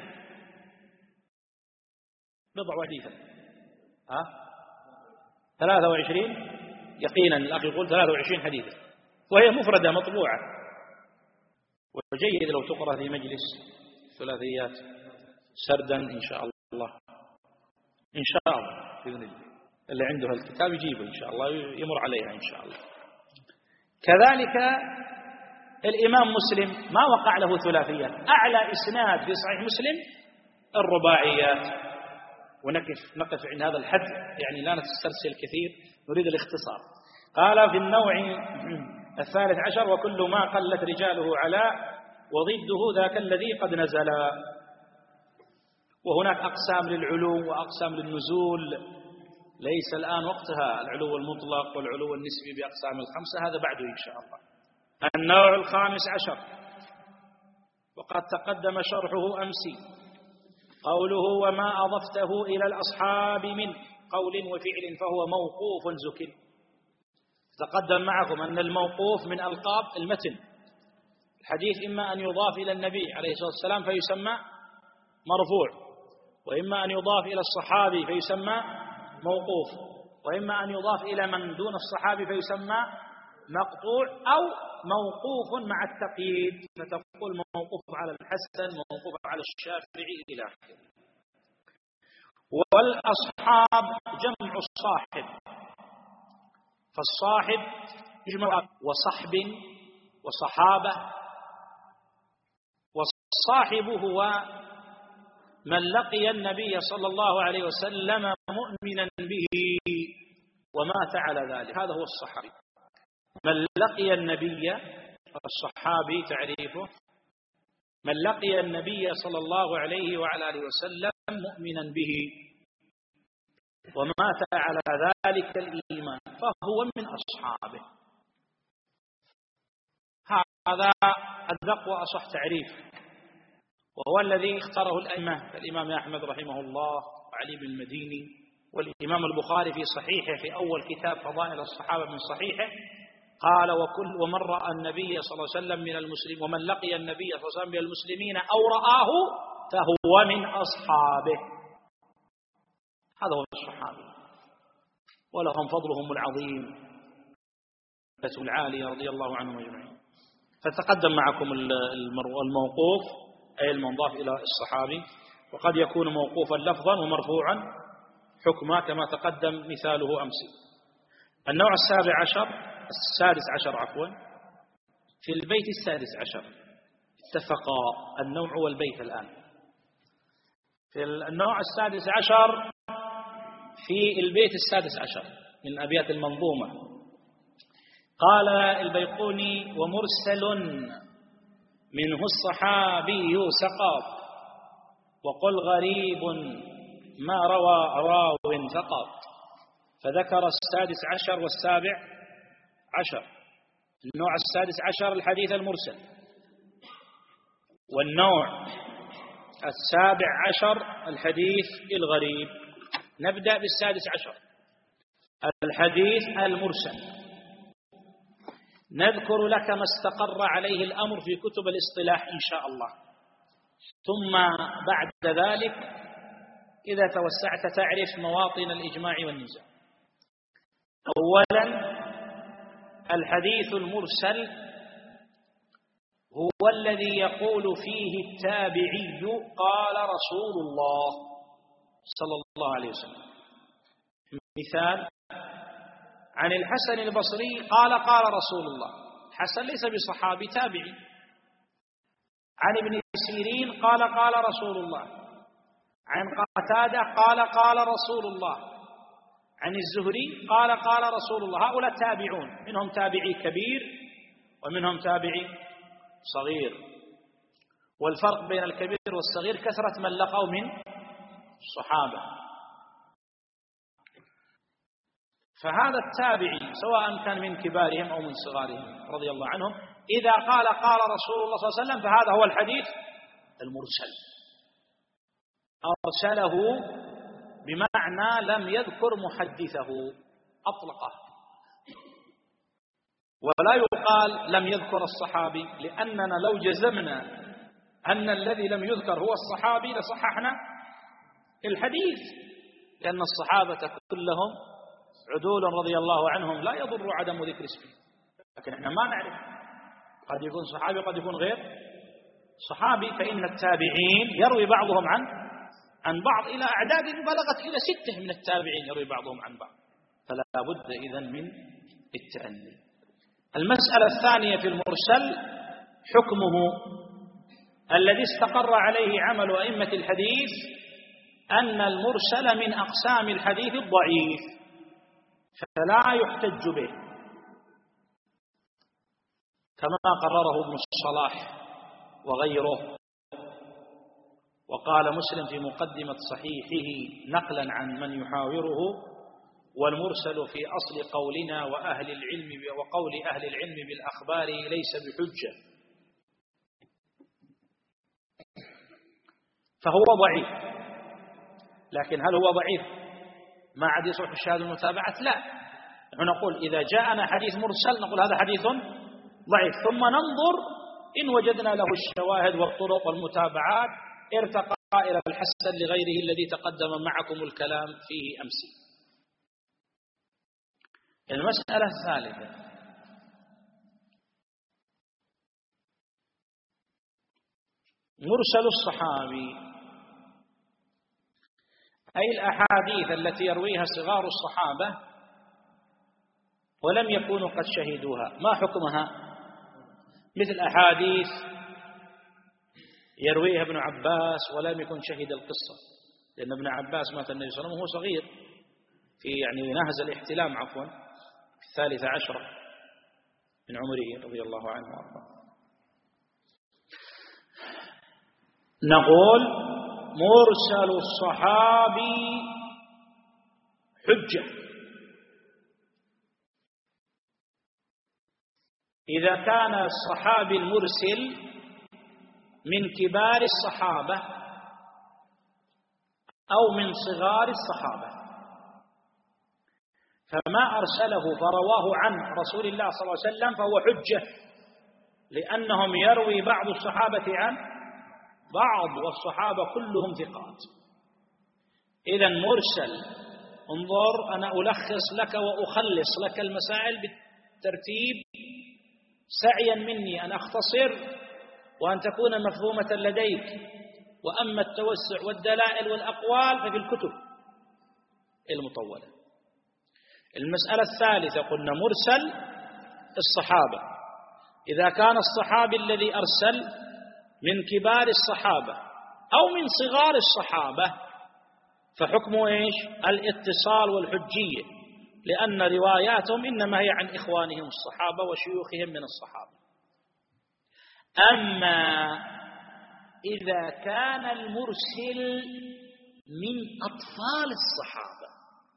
بضع وحديثا ها ثلاثة وعشرين يقينا، الأخ يقول ثلاثة وعشرين حديثا، وهي مفردة مطبوعة، وجيد لو تقرأ في مجلس ثلاثيات سردا إن شاء الله. إن شاء الله بإذن الله اللي عنده الكتاب يجيبه إن شاء الله، يمر عليها إن شاء الله. كذلك الإمام مسلم ما وقع له ثلاثيات، أعلى إسناد في صحيح مسلم الرباعيات. ونقف نقف عند هذا الحد، يعني لا نسترسل كثير، نريد الاختصار. قال في النوع الثالث عشر: وكل ما قلت رجاله على وضده ذاك الذي قد نزل. وهناك أقسام للعلو وأقسام للنزول، ليس الآن وقتها، العلو المطلق والعلو النسبي بأقسام الخمسة، هذا بعده إن شاء الله. النوع الخامس عشر وقد تقدم شرحه أمسي، قوله: وما أضفته إلى الأصحاب من قول وفعل فهو موقوف زكٍ. تقدم معكم أن الموقوف من ألقاب المتن، الحديث إما أن يضاف إلى النبي عليه الصلاة والسلام فيسمى مرفوع، وإما أن يضاف إلى الصحابي فيسمى موقوف، وإما أن يضاف إلى من دون الصحابي فيسمى مقطوع، أو موقوف مع التقييد فتقول موقوف على الحسن، موقوف على الشافعي إلى آخره. والأصحاب جمع الصاحب، فالصاحب يجمع وصحب وصحابة. والصاحب هو من لقي النبي صلى الله عليه وسلم مؤمنا به ومات على ذلك، هذا هو الصحابي. من لقي النبي، الصحابي تعريفه من لقي النبي صلى الله عليه وعلى آله وسلم مؤمنا به ومات على ذلك الإيمان فهو من أصحابه. هذا أدق وأصح تعريف، وهو الذي اختاره الأئمة كالإمام أحمد رحمه الله وعلي بن المديني، والإمام البخاري في صحيحه في أول كتاب فضائل الصحابة من صحيحه قال: وكل ومن رأى النبي صلى الله عليه وسلم من المسلمين، ومن لقي النبي صلى الله عليه وسلم من المسلمين أو رآه فهو من أصحابه. هذا هو الصحابي، ولهم فضلهم العظيم العالي رضي الله عنهم أجمعين. فتقدم معكم الموقوف أي المنضاف إلى الصحابي، وقد يكون موقوفا لفظا ومرفوعا حكما كما تقدم مثاله أمس. النوع السابع عشر السادس عشر عفوا في البيت السادس عشر. اتفقا النوع والبيت الآن. في النوع السادس عشر في البيت السادس عشر من أبيات المنظومة قال البيقوني: ومرسل منه الصحابي سقط، وقل غريب ما روى راو فقط. فذكر السادس عشر والسابع عشر. النوع السادس عشر الحديث المرسل، والنوع السابع عشر الحديث الغريب. نبدأ بالسادس عشر الحديث المرسل. نذكر لك ما استقر عليه الأمر في كتب الاصطلاح إن شاء الله، ثم بعد ذلك إذا توسعت تعرف مواطن الإجماع والنزاع. أولا الحديث المرسل هو الذي يقول فيه التابعي قال رسول الله صلى الله عليه وسلم. مثال: عن الحسن البصري قال قال رسول الله. حسن ليس بصحابي، تابعي. عن ابن سيرين قال قال رسول الله. عن قتادة قال قال رسول الله. عن الزهري قال قال رسول الله. هؤلاء تابعون، منهم تابعي كبير ومنهم تابعي صغير، والفرق بين الكبير والصغير كثرة من لقوا من الصحابة. فهذا التابعي سواء كان من كبارهم أو من صغارهم رضي الله عنهم، إذا قال قال رسول الله صلى الله عليه وسلم فهذا هو الحديث المرسل. أرسله بمعنى لم يذكر محدثه، أطلقه. ولا يقال لم يذكر الصحابي، لأننا لو جزمنا أن الذي لم يذكر هو الصحابي لصححنا الحديث، لأن الصحابة كلهم عدول رضي الله عنهم لا يضر عدم ذكر اسمه. لكن احنا ما نعرف، قد يكون صحابي قد يكون غير صحابي. فإن التابعين يروي بعضهم عن عن بعض إلى أعداد بلغت إلى ستة من التابعين يروي بعضهم عن بعض، فلا بد إذن من التأني. المسألة الثانية في المرسل حكمه الذي استقر عليه عمل أئمة الحديث أن المرسل من أقسام الحديث الضعيف، فلا يحتج به، كما قرره ابن الصلاح وغيره. وقال مسلم في مقدمة صحيحه نقلا عن من يحاوره: والمرسل في أصل قولنا وأهل العلم وقول أهل العلم بالأخبار ليس بحجة. فهو ضعيف، لكن هل هو ضعيف ما عاد يصلح الشهادة المتابعة؟ لا. نحن نقول إذا جاءنا حديث مرسل نقول هذا حديث ضعيف، ثم ننظر إن وجدنا له الشواهد والطرق والمتابعات ارتقى إلى الحسن لغيره الذي تقدم معكم الكلام فيه أمس. المسألة الثالثة مرسل الصحابي، أي الأحاديث التي يرويها صغار الصحابة ولم يكونوا قد شهدوها. ما حكمها؟ مثل أحاديث يرويها ابن عباس ولم يكن شهد القصة، لأن ابن عباس مات النبي صلى الله عليه وسلم وهو صغير، في يعني نهز الاحتلام عفوا في الثالثة عشرة من عمره رضي الله عنه وارضاه. نقول مرسل الصحابي حجة إذا كان الصحابي المرسل من كبار الصحابة أو من صغار الصحابة، فما أرسله فرواه عن رسول الله صلى الله عليه وسلم فهو حجة، لأنهم يروي بعض الصحابة عن بعض والصحابة كلهم ثقات. إذا مرسل، انظر أنا ألخص لك وأخلص لك المسائل بالترتيب سعيا مني أن أختصر وأن تكون مفهومة لديك. وأما التوسع والدلائل والأقوال ففي الكتب المطولة. المسألة الثالثة قلنا مرسل الصحابة، إذا كان الصحابي الذي أرسل من كبار الصحابة أو من صغار الصحابة فحكمه إيش؟ الاتصال والحجية، لأن رواياتهم إنما هي عن إخوانهم الصحابة وشيوخهم من الصحابة. أما إذا كان المرسل من أطفال الصحابة،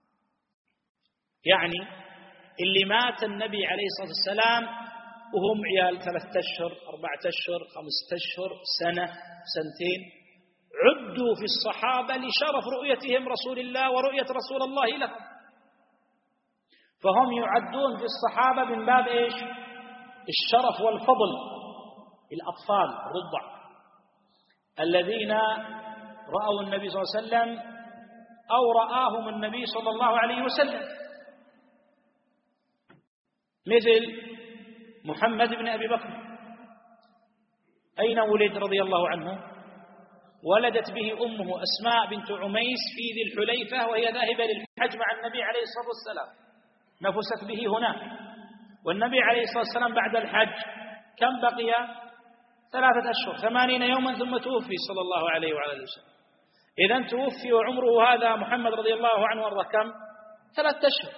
يعني اللي مات النبي عليه الصلاة والسلام وهم عيال ثلاثة أشهر أربعة أشهر خمسة أشهر سنة سنتين، عدوا في الصحابة لشرف رؤيتهم رسول الله ورؤية رسول الله لهم، فهم يعدون في الصحابة من باب إيش؟ الشرف والفضل. الأطفال الرضع الذين رأوا النبي صلى الله عليه وسلم أو رآهم النبي صلى الله عليه وسلم، مثل محمد بن أبي بكر، أين ولد رضي الله عنه؟ ولدت به أمه أسماء بنت عميس في ذي الحليفة وهي ذاهبة للحج مع النبي عليه الصلاة والسلام، نفست به هناك. والنبي عليه الصلاة والسلام بعد الحج كم بقي؟ ثلاثة أشهر ثمانين يوما ثم توفي صلى الله عليه وعلى وسلم. إذن توفي وعمره هذا محمد رضي الله عنه وارضاه كم؟ ثلاثة أشهر.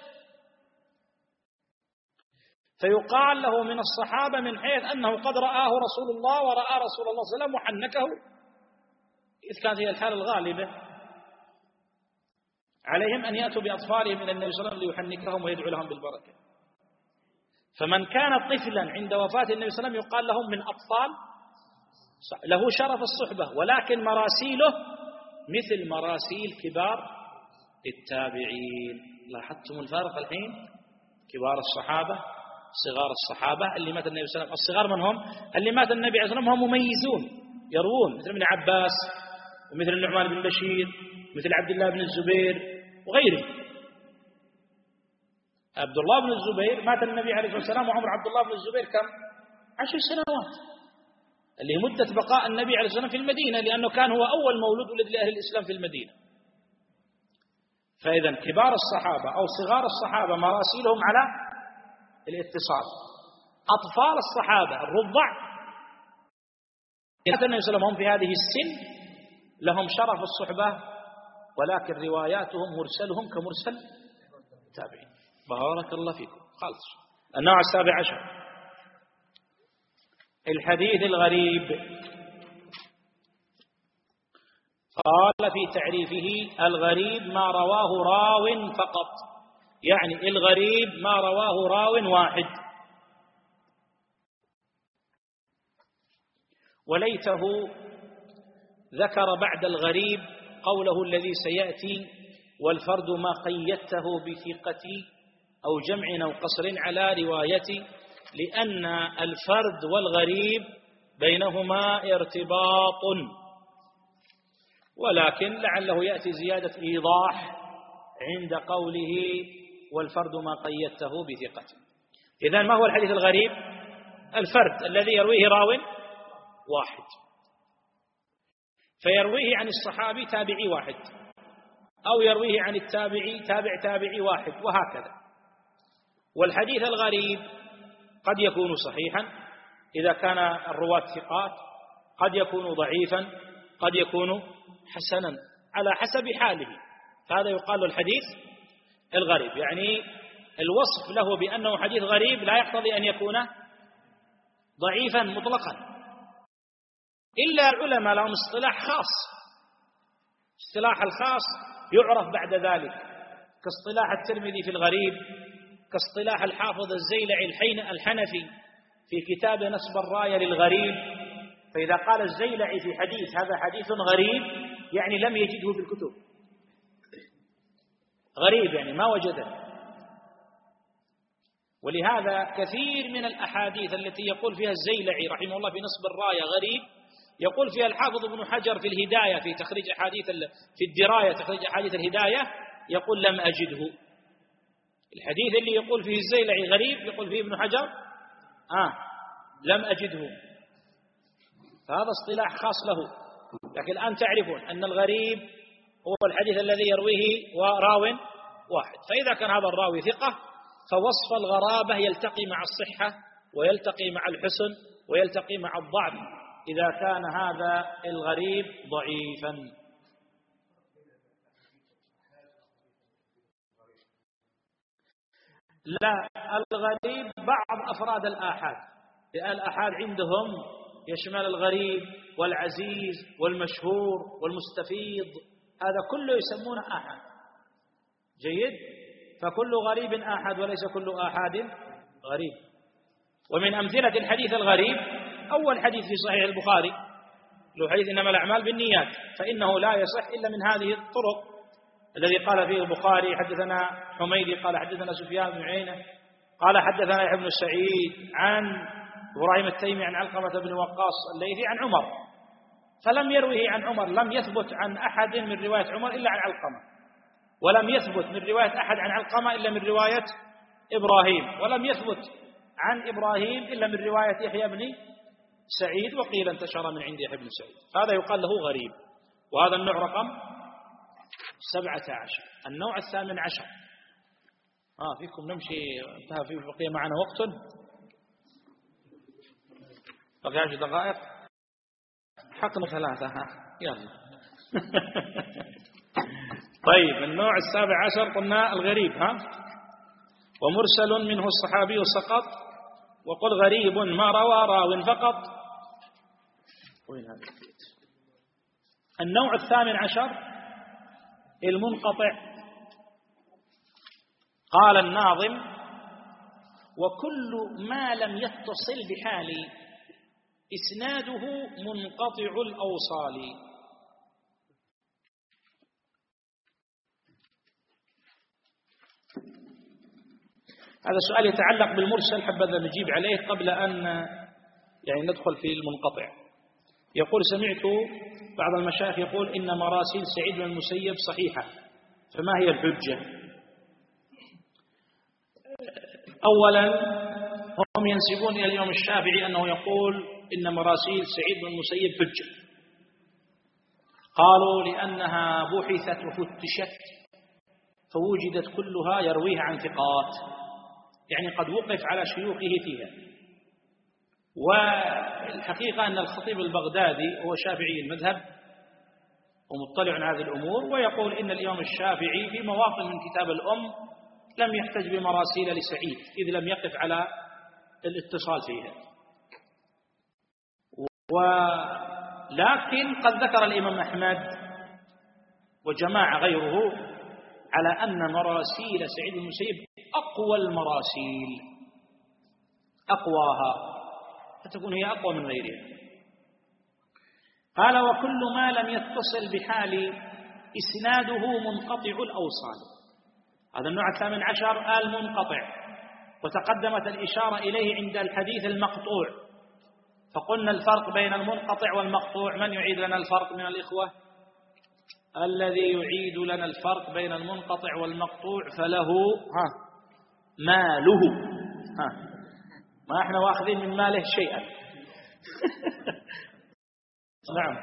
فيقال له من الصحابة من حيث أنه قد رآه رسول الله ورأى رسول الله صلى الله عليه وسلم وحنكه، إذ كانت هي الحالة الغالبة عليهم أن يأتوا بأطفالهم إلى النبي صلى الله عليه وسلم ليحنكهم ويدعو لهم بالبركة. فمن كان طفلا عند وفاة النبي صلى الله عليه وسلم يقال لهم من أطفال، له شرف الصحبة، ولكن مراسيله مثل مراسيل كبار التابعين. لاحظتم الفارق الحين؟ كبار الصحابة صغار الصحابة. اللي مات النبي صلى الله عليه وسلم الصغار من هم؟ اللي مات النبي عليه الصلاة والسلام هم مميزون يروون، مثل ابن عباس ومثل النعمان بن بشير مثل عبد الله بن الزبير وغيره. عبد الله بن الزبير مات النبي عليه الصلاة والسلام وعمر عبد الله بن الزبير كم؟ عشر سنوات، اللي هي مدة بقاء النبي عليه الصلاة والسلام في المدينة، لأنه كان هو أول مولود ولد لأهل الإسلام في المدينة. فإذا كبار الصحابة أو صغار الصحابة مراسيلهم على الاتصال. أطفال الصحابة الرضع النبي صلى الله عليه وسلم هم في هذه السن لهم شرف الصحبة، ولكن رواياتهم مرسلهم كمرسل التابعين. بارك الله فيكم. خالص. النوع السابع عشر الحديث الغريب. قال في تعريفه: الغريب ما رواه راو فقط، يعني الغريب ما رواه راو واحد. وليته ذكر بعد الغريب قوله الذي سيأتي: والفرد ما قيدته بثقة أو جمع أو قصر على روايتي، لأن الفرد والغريب بينهما ارتباط، ولكن لعله يأتي زيادة إيضاح عند قوله والفرد ما قيدته بثقة. إذن ما هو الحديث الغريب؟ الفرد الذي يرويه راو واحد، فيرويه عن الصحابي تابعي واحد، أو يرويه عن التابعي تابع تابعي واحد، وهكذا. والحديث الغريب قد يكون صحيحا إذا كان الرواة ثقات، قد يكون ضعيفا، قد يكون حسنا على حسب حاله، فهذا يقال الحديث الغريب. يعني الوصف له بأنه حديث غريب لا يقتضي أن يكون ضعيفا مطلقا، إلا العلماء لهم اصطلاح خاص، اصطلاح الخاص يعرف بعد ذلك، كاصطلاح الترمذي في الغريب، كاصطلاح الحافظ الزيلعي الحنفي في كتاب نصب الراية للغريب. فإذا قال الزيلعي في حديث هذا حديث غريب يعني لم يجده في الكتب، غريب يعني ما وجده. ولهذا كثير من الأحاديث التي يقول فيها الزيلعي رحمه الله في نصب الراية غريب يقول فيها الحافظ ابن حجر في الهداية في تخريج أحاديث في الدراية تخريج أحاديث الهداية، يقول لم أجده. الحديث اللي يقول فيه الزيلعي غريب يقول فيه ابن حجر آه لم أجده، فهذا اصطلاح خاص له. لكن الآن تعرفون أن الغريب هو الحديث الذي يرويه راو واحد، فإذا كان هذا الراوي ثقة فوصف الغرابة يلتقي مع الصحة ويلتقي مع الحسن ويلتقي مع الضعف إذا كان هذا الغريب ضعيفا. لا، الغريب بعض أفراد الآحاد، لأن الآحاد عندهم يشمل الغريب والعزيز والمشهور والمستفيض، هذا كله يسمونه آحاد. جيد؟ فكل غريب آحاد وليس كل آحاد غريب. ومن أمثلة الحديث الغريب أول حديث في صحيح البخاري له حديث إنما الأعمال بالنيات، فإنه لا يصح إلا من هذه الطرق الذي قال فيه البخاري حدثنا حميدي قال حدثنا سفيان بن عيينة قال حدثنا يحيى بن سعيد عن إبراهيم التيمي عن علقمة بن وقاص الليثي عن عمر، فلم يروه عن عمر، لم يثبت عن أحد من رواية عمر إلا عن علقمة، ولم يثبت من رواية أحد عن علقمة إلا من رواية إبراهيم، ولم يثبت عن إبراهيم إلا من رواية يحيى بن سعيد، وقيل انتشر من عند يحيى بن سعيد، فهذا يقال له غريب. وهذا النوع رقم سبعة عشر. النوع الثامن عشر آه فيكم نمشي، انتهى في بقي معنا وقت، بقي عشر دقائق، حقنا ثلاثة ها يلا. طيب النوع السابع عشر قلنا الغريب ها، ومرسل منه الصحابي سقط، وقل غريب ما روى راو فقط. وين هذا البيت؟ النوع الثامن عشر المنقطع. قال الناظم وكل ما لم يتصل بحال إسناده منقطع الأوصال. هذا سؤال يتعلق بالمرسل، حبذا نجيب عليه قبل أن يعني ندخل في المنقطع. يقول سمعت بعض المشايخ يقول إن مراسيل سعيد بن المسيب صحيحة، فما هي الحجة؟ أولا هم ينسبون إلى الإمام الشافعي أنه يقول إن مراسيل سعيد بن المسيب حجة، قالوا لأنها بحثت وفتشت فوجدت كلها يرويها عن ثقات، يعني قد وقف على شيوخه فيها. والحقيقة أن الخطيب البغدادي هو شافعي المذهب ومطلع على هذه الأمور، ويقول إن الإمام الشافعي في مواطن من كتاب الأم لم يحتج بمراسيل لسعيد إذ لم يقف على الاتصال فيها. ولكن قد ذكر الإمام أحمد وجماعة غيره على أن مراسيل سعيد بن المسيب أقوى المراسيل، أقواها، فتكون هي أقوى من غيرها. قال وكل ما لم يتصل بحال إسناده منقطع الأوصال. هذا النوع الثامن عشر المنقطع، وتقدمت الإشارة إليه عند الحديث المقطوع، فقلنا الفرق بين المنقطع والمقطوع. من يعيد لنا الفرق من الإخوة؟ الذي يعيد لنا الفرق بين المنقطع والمقطوع فله ها ماله. ها ما احنا واخذين من ماله شيئا. نعم.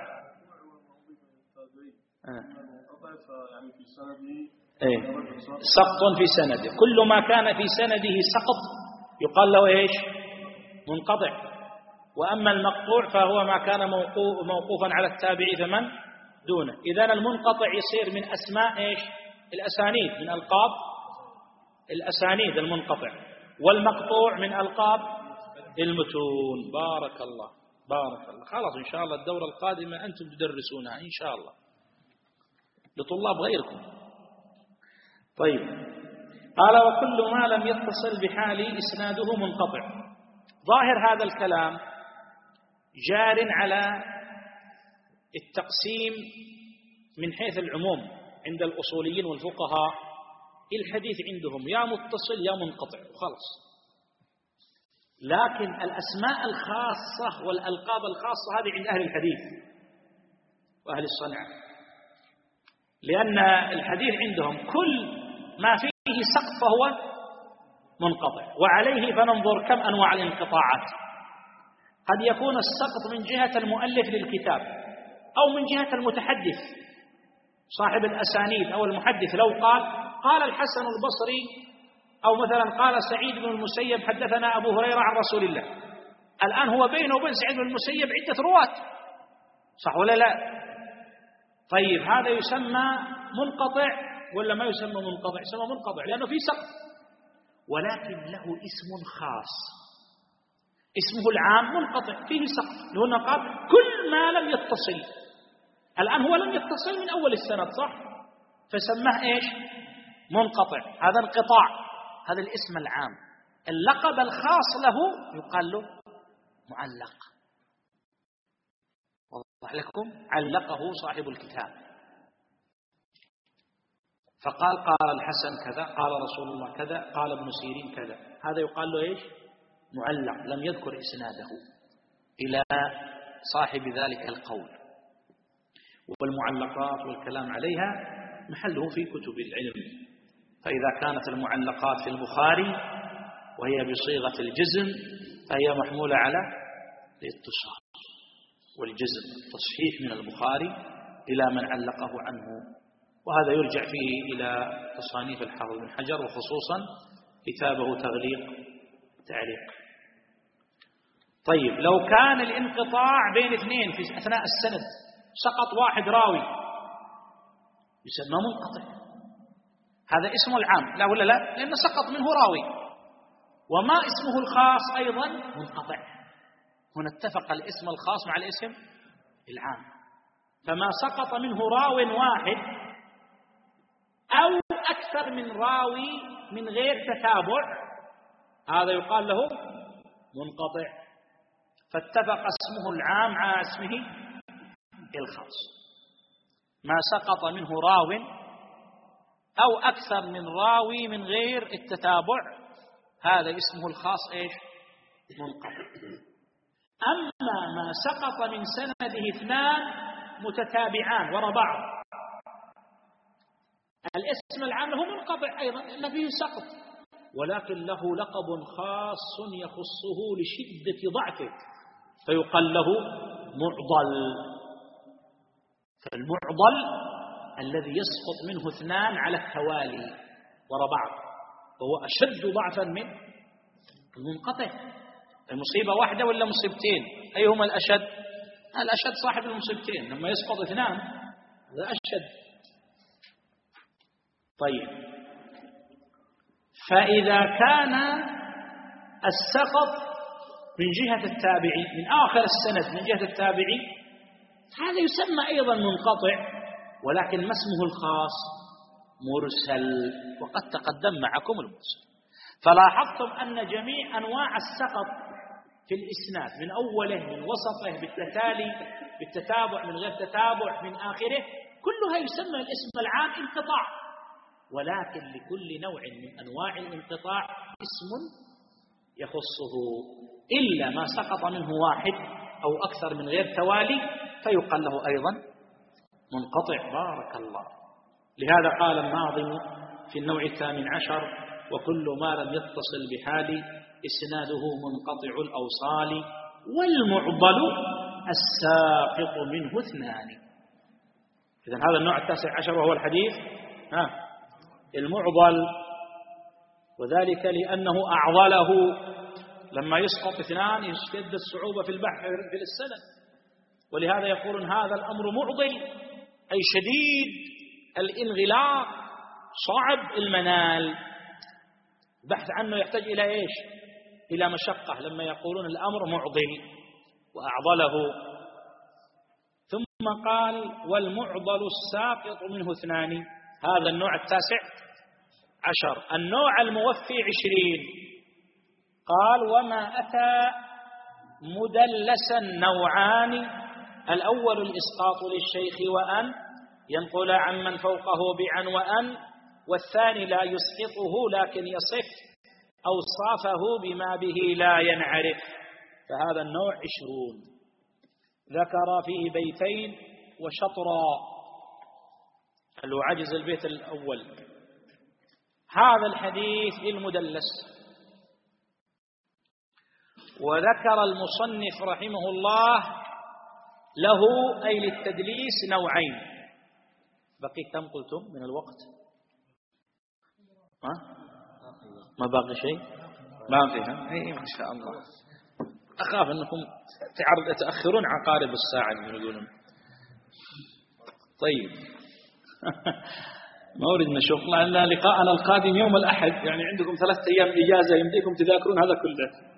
ايه سقط في سنده، كل ما كان في سنده سقط يقال له ايش؟ منقطع. واما المقطوع فهو ما كان موقوفا على التابع فمن دونه. اذا المنقطع يصير من اسماء ايش؟ الاسانيد، من القاب الاسانيد المنقطع، والمقطوع من القاب المتون. بارك الله بارك الله. خلاص إن شاء الله الدورة القادمة أنتم تدرسونها إن شاء الله لطلاب غيركم. طيب قال وكل ما لم يتصل بحال إسناده منقطع. ظاهر هذا الكلام جار على التقسيم من حيث العموم عند الأصوليين والفقهاء. الحديث عندهم يا متصل يا منقطع وخلاص. لكن الأسماء الخاصة والألقاب الخاصة هذه عند أهل الحديث وأهل الصنعة، لأن الحديث عندهم كل ما فيه سقط فهو منقطع، وعليه فننظر كم أنواع الانقطاعات. قد يكون السقط من جهة المؤلف للكتاب أو من جهة المتحدث صاحب الأسانيد أو المحدث، لو قال قال الحسن البصري أو مثلا قال سعيد بن المسيب حدثنا أبو هريرة عن رسول الله، الآن هو بينه وبين سعيد بن المسيب عدة رواة، صح ولا لا؟ طيب هذا يسمى منقطع ولا ما يسمى منقطع؟ يسمى منقطع لأنه في سقط، ولكن له اسم خاص اسمه العام منقطع فيه سقط، لأنه قال كل ما لم يتصل. الآن هو لم يتصل من أول السند صح، فسماه إيش؟ منقطع، هذا انقطاع، هذا الاسم العام. اللقب الخاص له يقال له معلق. وضح لكم؟ علقه صاحب الكتاب فقال قال الحسن كذا، قال رسول الله كذا، قال ابن سيرين كذا، هذا يقال له إيش؟ معلق، لم يذكر إسناده إلى صاحب ذلك القول. والمعلقات والكلام عليها محله في كتب العلم، فإذا كانت المعلقات في البخاري وهي بصيغة الجزم فهي محمولة على الاتصال والجزم، التصحيح من البخاري إلى من علقه عنه، وهذا يرجع فيه إلى تصانيف الحافظ بن حجر، وخصوصا كتابه تغليق تعليق. طيب لو كان الانقطاع بين اثنين في أثناء السند، سقط واحد راوي، يسمى منقطع، هذا اسمه العام لا ولا لا؟ لأنه سقط منه راوي. وما اسمه الخاص أيضا منقطع، هنا اتفق الاسم الخاص مع الاسم العام، فما سقط منه راو واحد أو أكثر من راوي من غير تتابع هذا يقال له منقطع، فاتفق اسمه العام مع اسمه الخاص. ما سقط منه راو أو أكثر من راوي من غير التتابع هذا اسمه الخاص إيش؟ منقطع. أما ما سقط من سنده اثنان متتابعان وراء بعض، الاسم العام له منقطع أيضا لأن فيه سقط، ولكن له لقب خاص يخصه لشدة ضعفه فيقال له معضل. فالمعضل الذي يسقط منه اثنان على التوالي وراء بعض وهو أشد ضعفا من المنقطع. المصيبة واحدة ولا مصيبتين؟ أيهما الأشد؟ الأشد صاحب المصيبتين، لما يسقط اثنان هذا أشد. طيب فإذا كان السقط من جهة التابعي من آخر السند من جهة التابعي هذا يسمى أيضا منقطع، ولكن ما اسمه الخاص؟ مرسل، وقد تقدم معكم المرسل. فلاحظتم أن جميع أنواع السقط في الإسناد من أوله من وسطه بالتتالي بالتتابع من غير تتابع من آخره كلها يسمى الاسم العام انقطاع، ولكن لكل نوع من أنواع الانقطاع اسم يخصه، إلا ما سقط منه واحد أو أكثر من غير توالي فيقال له أيضا منقطع. بارك الله. لهذا قال الناظم في النوع الثامن عشر: وكل ما لم يتصل بحال إسناده منقطع الأوصال، والمعضل الساقط منه اثنان. إذن هذا النوع التاسع عشر وهو الحديث ها المعضل، وذلك لأنه أعضله، لما يسقط اثنان يشتد الصعوبة في البحث في السند، ولهذا يقولون هذا الأمر معضل أي شديد الانغلاق صعب المنال، البحث عنه يحتاج إلى إيش؟ إلى مشقة، لما يقولون الأمر معضل وأعضله. ثم قال والمعضل الساقط منه اثنان، هذا النوع التاسع عشر. النوع الموفي عشرين قال وما أتى مدلسا نوعان، الأول الإسقاط للشيخ وأن ينقل عمن فوقه بعن وأن، والثاني لا يسقطه لكن يصف أوصافه بما به لا ينعرف، فهذا النوع عشرون. ذكر فيه بيتين وشطرا، اللي عجز البيت الأول. هذا الحديث للمدلس. وذكر المصنف رحمه الله له أي للتدليس نوعين. بقي كم قلتم من الوقت؟ ها؟ ما باقي شيء؟ ما فيها؟ اي ما شاء الله. أخاف أنكم تأخرون عقارب الساعة يقولون. طيب ما أريد نشوف، لأن لقاءنا القادم يوم الأحد، يعني عندكم ثلاثة أيام إجازة يمديكم تذاكرون هذا كله.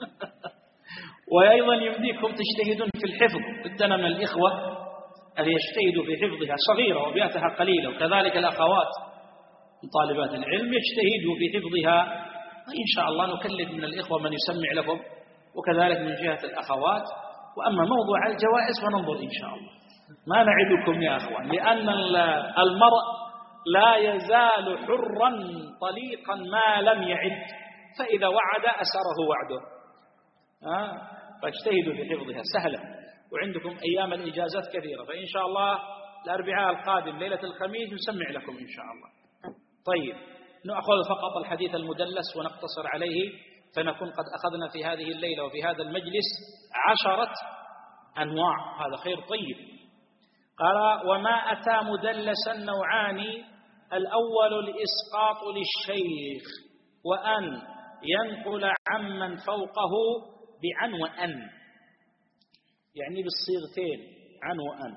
وأيضا يمديكم تجتهدون في الحفظ. عندنا من الإخوة اللي يجتهدوا في حفظها صغيرة وبياتها قليلة، وكذلك الأخوات من طالبات العلم يجتهدوا في حفظها. إن شاء الله نكلف من الإخوة من يسمع لكم، وكذلك من جهة الأخوات. وأما موضوع الجوائز فننظر إن شاء الله. ما نعدكم يا أخوان، لأن المرء لا يزال حرا طليقا ما لم يعد، فإذا وعد أسره وعده. آه. فاجتهدوا في حفظها سهلة، وعندكم أيام الإجازات كثيرة، فإن شاء الله الأربعاء القادم ليلة الخميس نسمع لكم إن شاء الله. طيب نأخذ فقط الحديث المدلس ونقتصر عليه، فنكون قد أخذنا في هذه الليلة وفي هذا المجلس عشرة أنواع. هذا خير طيب. قال: وما أتى مدلسا نوعان: الأول الإسقاط للشيخ، وأن ينقل عمن فوقه بعن وأن، يعني بالصيغتين عن وأن.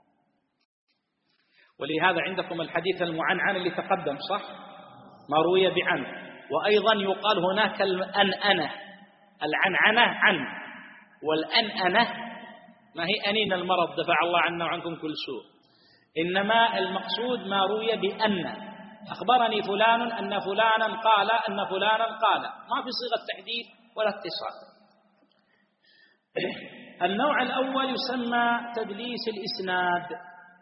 ولهذا عندكم الحديث المعنعن اللي تقدم صح، ما روي بعن. وأيضا يقال هناك الأنأنة، العنعنة عن، والأنأنة ما هي أنين المرض دفع الله عنا وعنكم كل سوء، إنما المقصود ما روي بأن. أخبرني فلان أن فلانا قال أن فلانا قال، ما في صيغة تحديث ولا اتصال. النوع الأول يسمى تدليس الإسناد.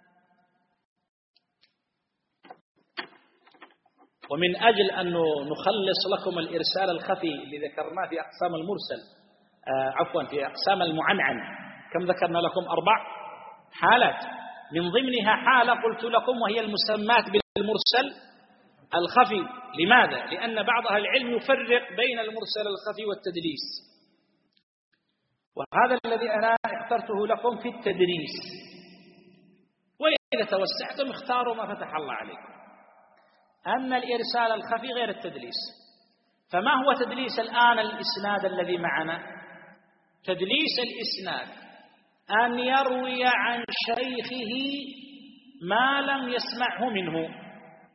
ومن أجل أن نخلص لكم الإرسال الخفي اللي ذكرناه في أقسام المرسل، آه عفوا في أقسام المعنعن، كم ذكرنا لكم؟ أربع حالات، من ضمنها حالة قلت لكم وهي المسمات بالمرسل الخفي. لماذا؟ لأن بعض أهل العلم يفرق بين المرسل الخفي والتدليس، وهذا الذي أنا اخترته لكم في التدريس. وإذا توسعتم اختاروا ما فتح الله عليكم. أن الإرسال الخفي غير التدليس. فما هو تدليس الآن الإسناد الذي معنا؟ تدليس الإسناد أن يروي عن شيخه ما لم يسمعه منه.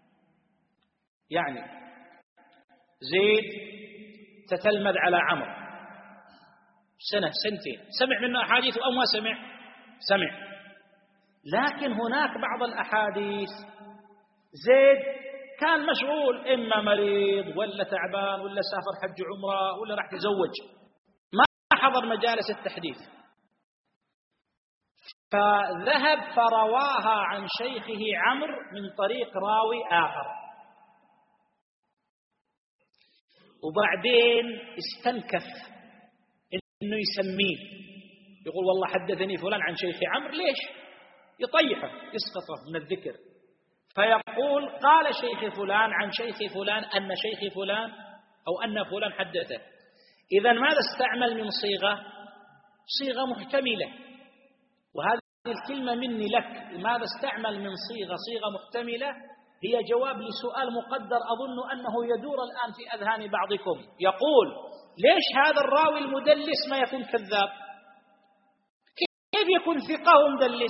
يعني زيد تتلمذ على عمرو سنة سنتين، سمع منه أحاديث أو ما سمع؟ سمع. لكن هناك بعض الأحاديث زيد كان مشغول، إما مريض ولا تعبان ولا سافر حج عمره ولا راح تزوج، ما حضر مجالس التحديث، فذهب فرواها عن شيخه عمرو من طريق راوي آخر، وبعدين استنكف إنه يسميه، يقول والله حدثني فلان عن شيخ عمرو. ليش؟ يطيحه، يسقطه من الذكر، فيقول قال شيخ فلان عن شيخ فلان أن شيخ فلان أو أن فلان حدثه. إذن ماذا استعمل من صيغة؟ صيغة محتملة. وهذه الكلمة مني لك، ماذا استعمل من صيغة؟ صيغة محتملة هي جواب لسؤال مقدر أظن أنه يدور الآن في أذهان بعضكم، يقول ليش هذا الراوي المدلس ما يكون كذاب؟ كيف يكون ثقة ومدلس؟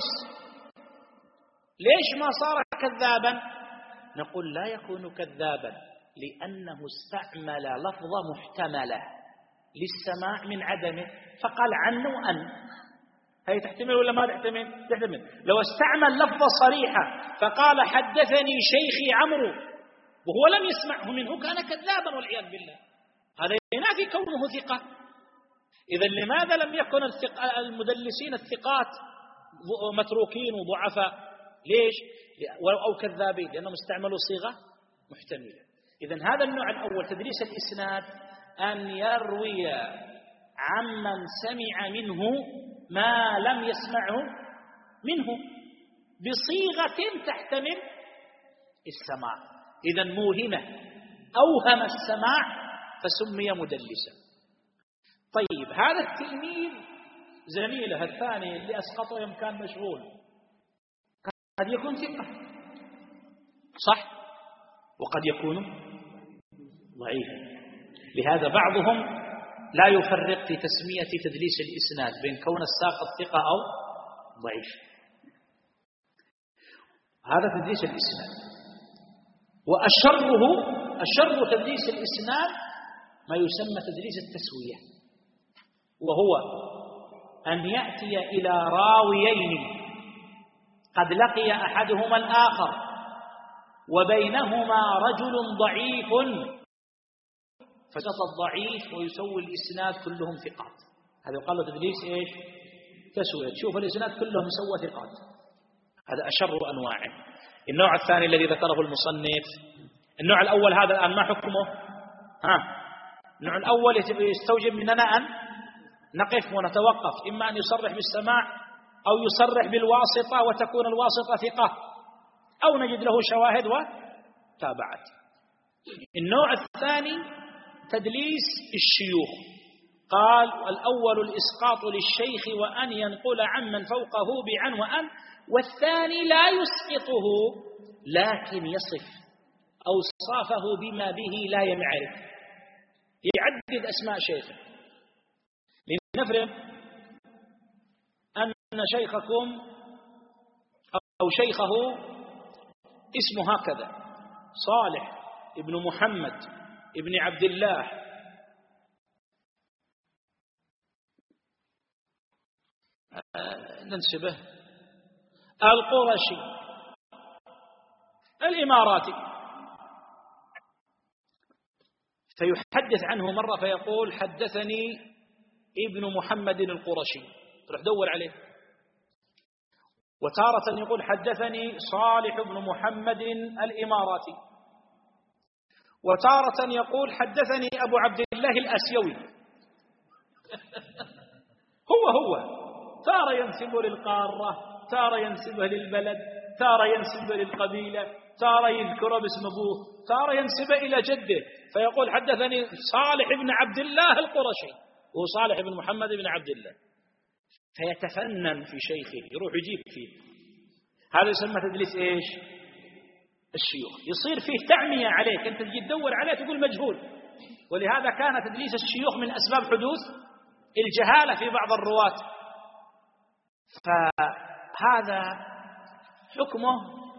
ليش ما صار كذابا؟ نقول لا يكون كذابا لأنه استعمل لفظة محتملة للسماع من عدمه، فقال عنه أن. هي تحتمل ولا ما تحتمل؟ تحتمل. لو استعمل لفظة صريحة فقال حدثني شيخي عمرو وهو لم يسمعه منه كان كذابا والعياذ بالله، هذا ينافي كونه ثقة. إذا لماذا لم يكن المدلسين الثقات متروكين وضعفاء؟ ليش؟ أو كذابين؟ لأنهم استعملوا صيغة محتملة. إذن هذا النوع الأول تدليس الإسناد، أن يروي عمن سمع منه ما لم يسمعه منه بصيغة تحتمل السماع. إذن موهمة أوهم السماع فسمي مدلسا. طيب هذا التلميذ زميله الثاني اللي أسقطه يوم كان مشغول قد يكون ثقة صح، وقد يكون ضعيفا. لهذا بعضهم لا يفرق في تسمية تدليس الإسناد بين كون الساقط ثقة أو ضعيف. هذا تدليس الإسناد. وأشره أشر تدليس الإسناد ما يسمى تدليس التسوية، وهو أن يأتي إلى راويين قد لقي أحدهما الآخر وبينهما رجل ضعيف فسقط الضعيف ويسوي الإسناد كلهم ثقات. هذا يقال له تدليس إيش؟ تسوية. تشوف الإسناد كلهم سوى ثقات. هذا أشر أنواعه. النوع الثاني الذي ذكره المصنف، النوع الأول هذا الآن ما حكمه؟ ها النوع الأول يستوجب مننا أن نقف ونتوقف، إما أن يصرح بالسماع أو يصرح بالواسطة وتكون الواسطة ثقة، أو نجد له شواهد وتابعت. النوع الثاني تدليس الشيوخ، قال الأول الإسقاط للشيخ وأن ينقل عمن فوقه بعن وأن، والثاني لا يسقطه لكن يصف أوصافه بما به لا يعرف، يعدد أسماء شيخه. لنفرض أن شيخكم أو شيخه اسمه هكذا صالح ابن محمد ابن عبد الله ننسبه القرشي الإماراتي، فيحدث عنه مرة فيقول حدثني ابن محمد القرشي، تروح دور عليه. وتارة يقول حدثني صالح بن محمد الإماراتي، وتارة يقول حدثني أبو عبد الله الأسيوي. هو هو تارة ينسبه للقارة، تارة ينسبه للبلد، تارة ينسبه للقبيلة، تارة يذكره باسم أبوه، تارة ينسبه إلى جده، فيقول حدثني صالح بن عبد الله القرشي وهو صالح بن محمد بن عبد الله، فيتفنن في شيخه يروح يجيب فيه. هذا يسمى تدليس إيش؟ الشيوخ. يصير فيه تعمية عليك، أنت تجي تدور عليه تقول مجهول. ولهذا كان تدليس الشيوخ من أسباب حدوث الجهالة في بعض الرواة. فهذا حكمه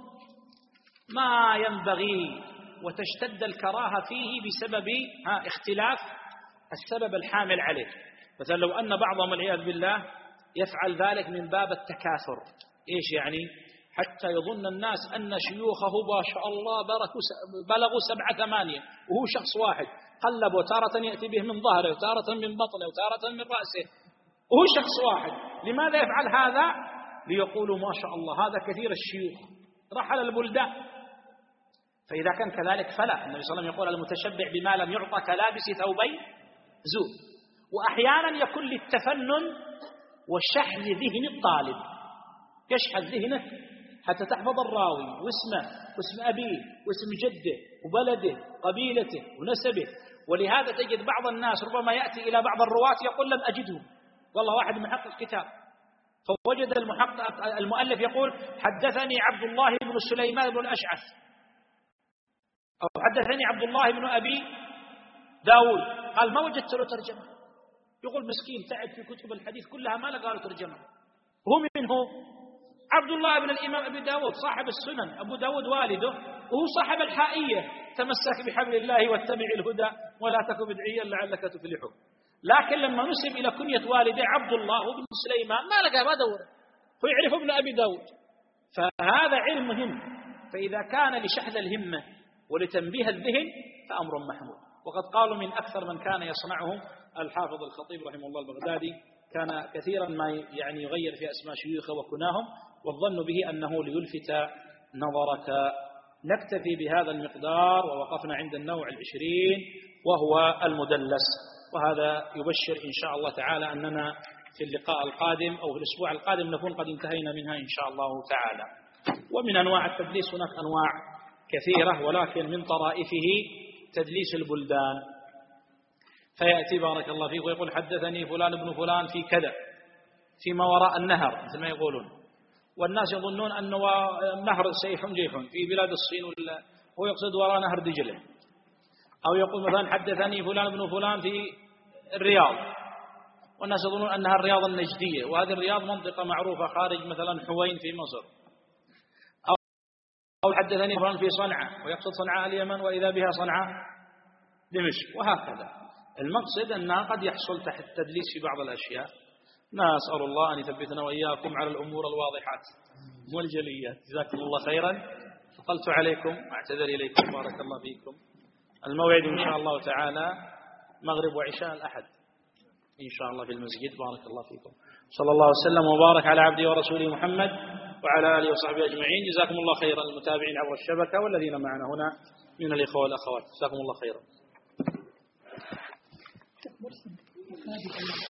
ما ينبغي، وتشتد الكراهة فيه بسبب اختلاف السبب الحامل عليه. مثلا لو أن بعضهم والعياذ بالله يفعل ذلك من باب التكاثر، إيش يعني؟ حتى يظن الناس أن شيوخه ما شاء الله بلغوا سبعة ثمانية وهو شخص واحد، قلبوا تارة يأتي به من ظهره وتارة من بطنه وتارة من رأسه وهو شخص واحد. لماذا يفعل هذا؟ ليقولوا ما شاء الله هذا كثير الشيوخ رحل البلدان. فإذا كان كذلك فلا. النبي صلى الله عليه وسلم يقول المتشبع بما لم يعطى كلابس ثوبي زور. وأحيانا يكون للتفنن وشحذ ذهن الطالب، يشحذ ذهنه حتى تحفظ الراوي واسمه واسم أبيه واسم جده وبلده قبيلته ونسبه. ولهذا تجد بعض الناس ربما يأتي إلى بعض الرواة يقول لم أجدهم، والله واحد محقق كتاب فوجد المحقق المؤلف يقول حدثني عبد الله بن سليمان بن الأشعث أو حدثني عبد الله بن أبي داود، قال ما وجدت له ترجمة. يقول مسكين تعب في كتب الحديث كلها ما لقى له ترجمة. هو من هو؟ عبد الله بن الإمام أبي داود صاحب السنن، أبو داود والده، وهو صاحب الحائية تمسك بحبل الله واتبع الهدى ولا تك بدعيا لعلك تفلح. لكن لما نسب إلى كنية والده عبد الله بن سليمان ما لقى ما دور، هو يعرف ابن أبي داود. فهذا علم مهم. فإذا كان لشحذ الهمة ولتنبيه الذهن فأمر محمود. وقد قالوا من أكثر من كان يصنعه الحافظ الخطيب رحمه الله البغدادي، كان كثيرا ما يعني يغير في أسماء شيوخه وكناهم، والظن به أنه ليلفت نظرك نكتفي بهذا المقدار، ووقفنا عند النوع العشرين وهو المدلس. وهذا يبشر إن شاء الله تعالى أننا في اللقاء القادم أو في الأسبوع القادم نكون قد انتهينا منها إن شاء الله تعالى. ومن أنواع التدليس هناك أنواع كثيرة، ولكن من طرائفه تدليس البلدان. فيأتي بارك الله فيك ويقول حدثني فلان ابن فلان في كذا فيما وراء النهر مثل ما يقولون، والناس يظنون أنه نهر سيح جيح في بلاد الصين، ولا هو يقصد وراء نهر دجلة. أو يقول مثلا حدثني فلان ابن فلان في الرياض، والناس يظنون أنها الرياض النجدية، وهذه الرياض منطقة معروفة خارج مثلا حوين في مصر. أو حدثني فلان في صنعاء ويقصد صنعاء اليمن وإذا بها صنعاء دمشق، وهكذا. المقصد أنها قد يحصل تحت التدليس في بعض الأشياء. نسأل الله أن يثبتنا وإياكم على الأمور الواضحات والجليات. جزاكم الله خيرا. فقلت عليكم واعتذر إليكم بارك الله فيكم. الموعد إن شاء الله تعالى مغرب وعشاء الأحد إن شاء الله في المسجد. بارك الله فيكم. صلى الله وسلم وبارك على عبده ورسوله محمد وعلى آله وصحبه أجمعين. جزاكم الله خيرا المتابعين عبر الشبكة والذين معنا هنا من الإخوة والأخوات. جزاكم الله خيرا.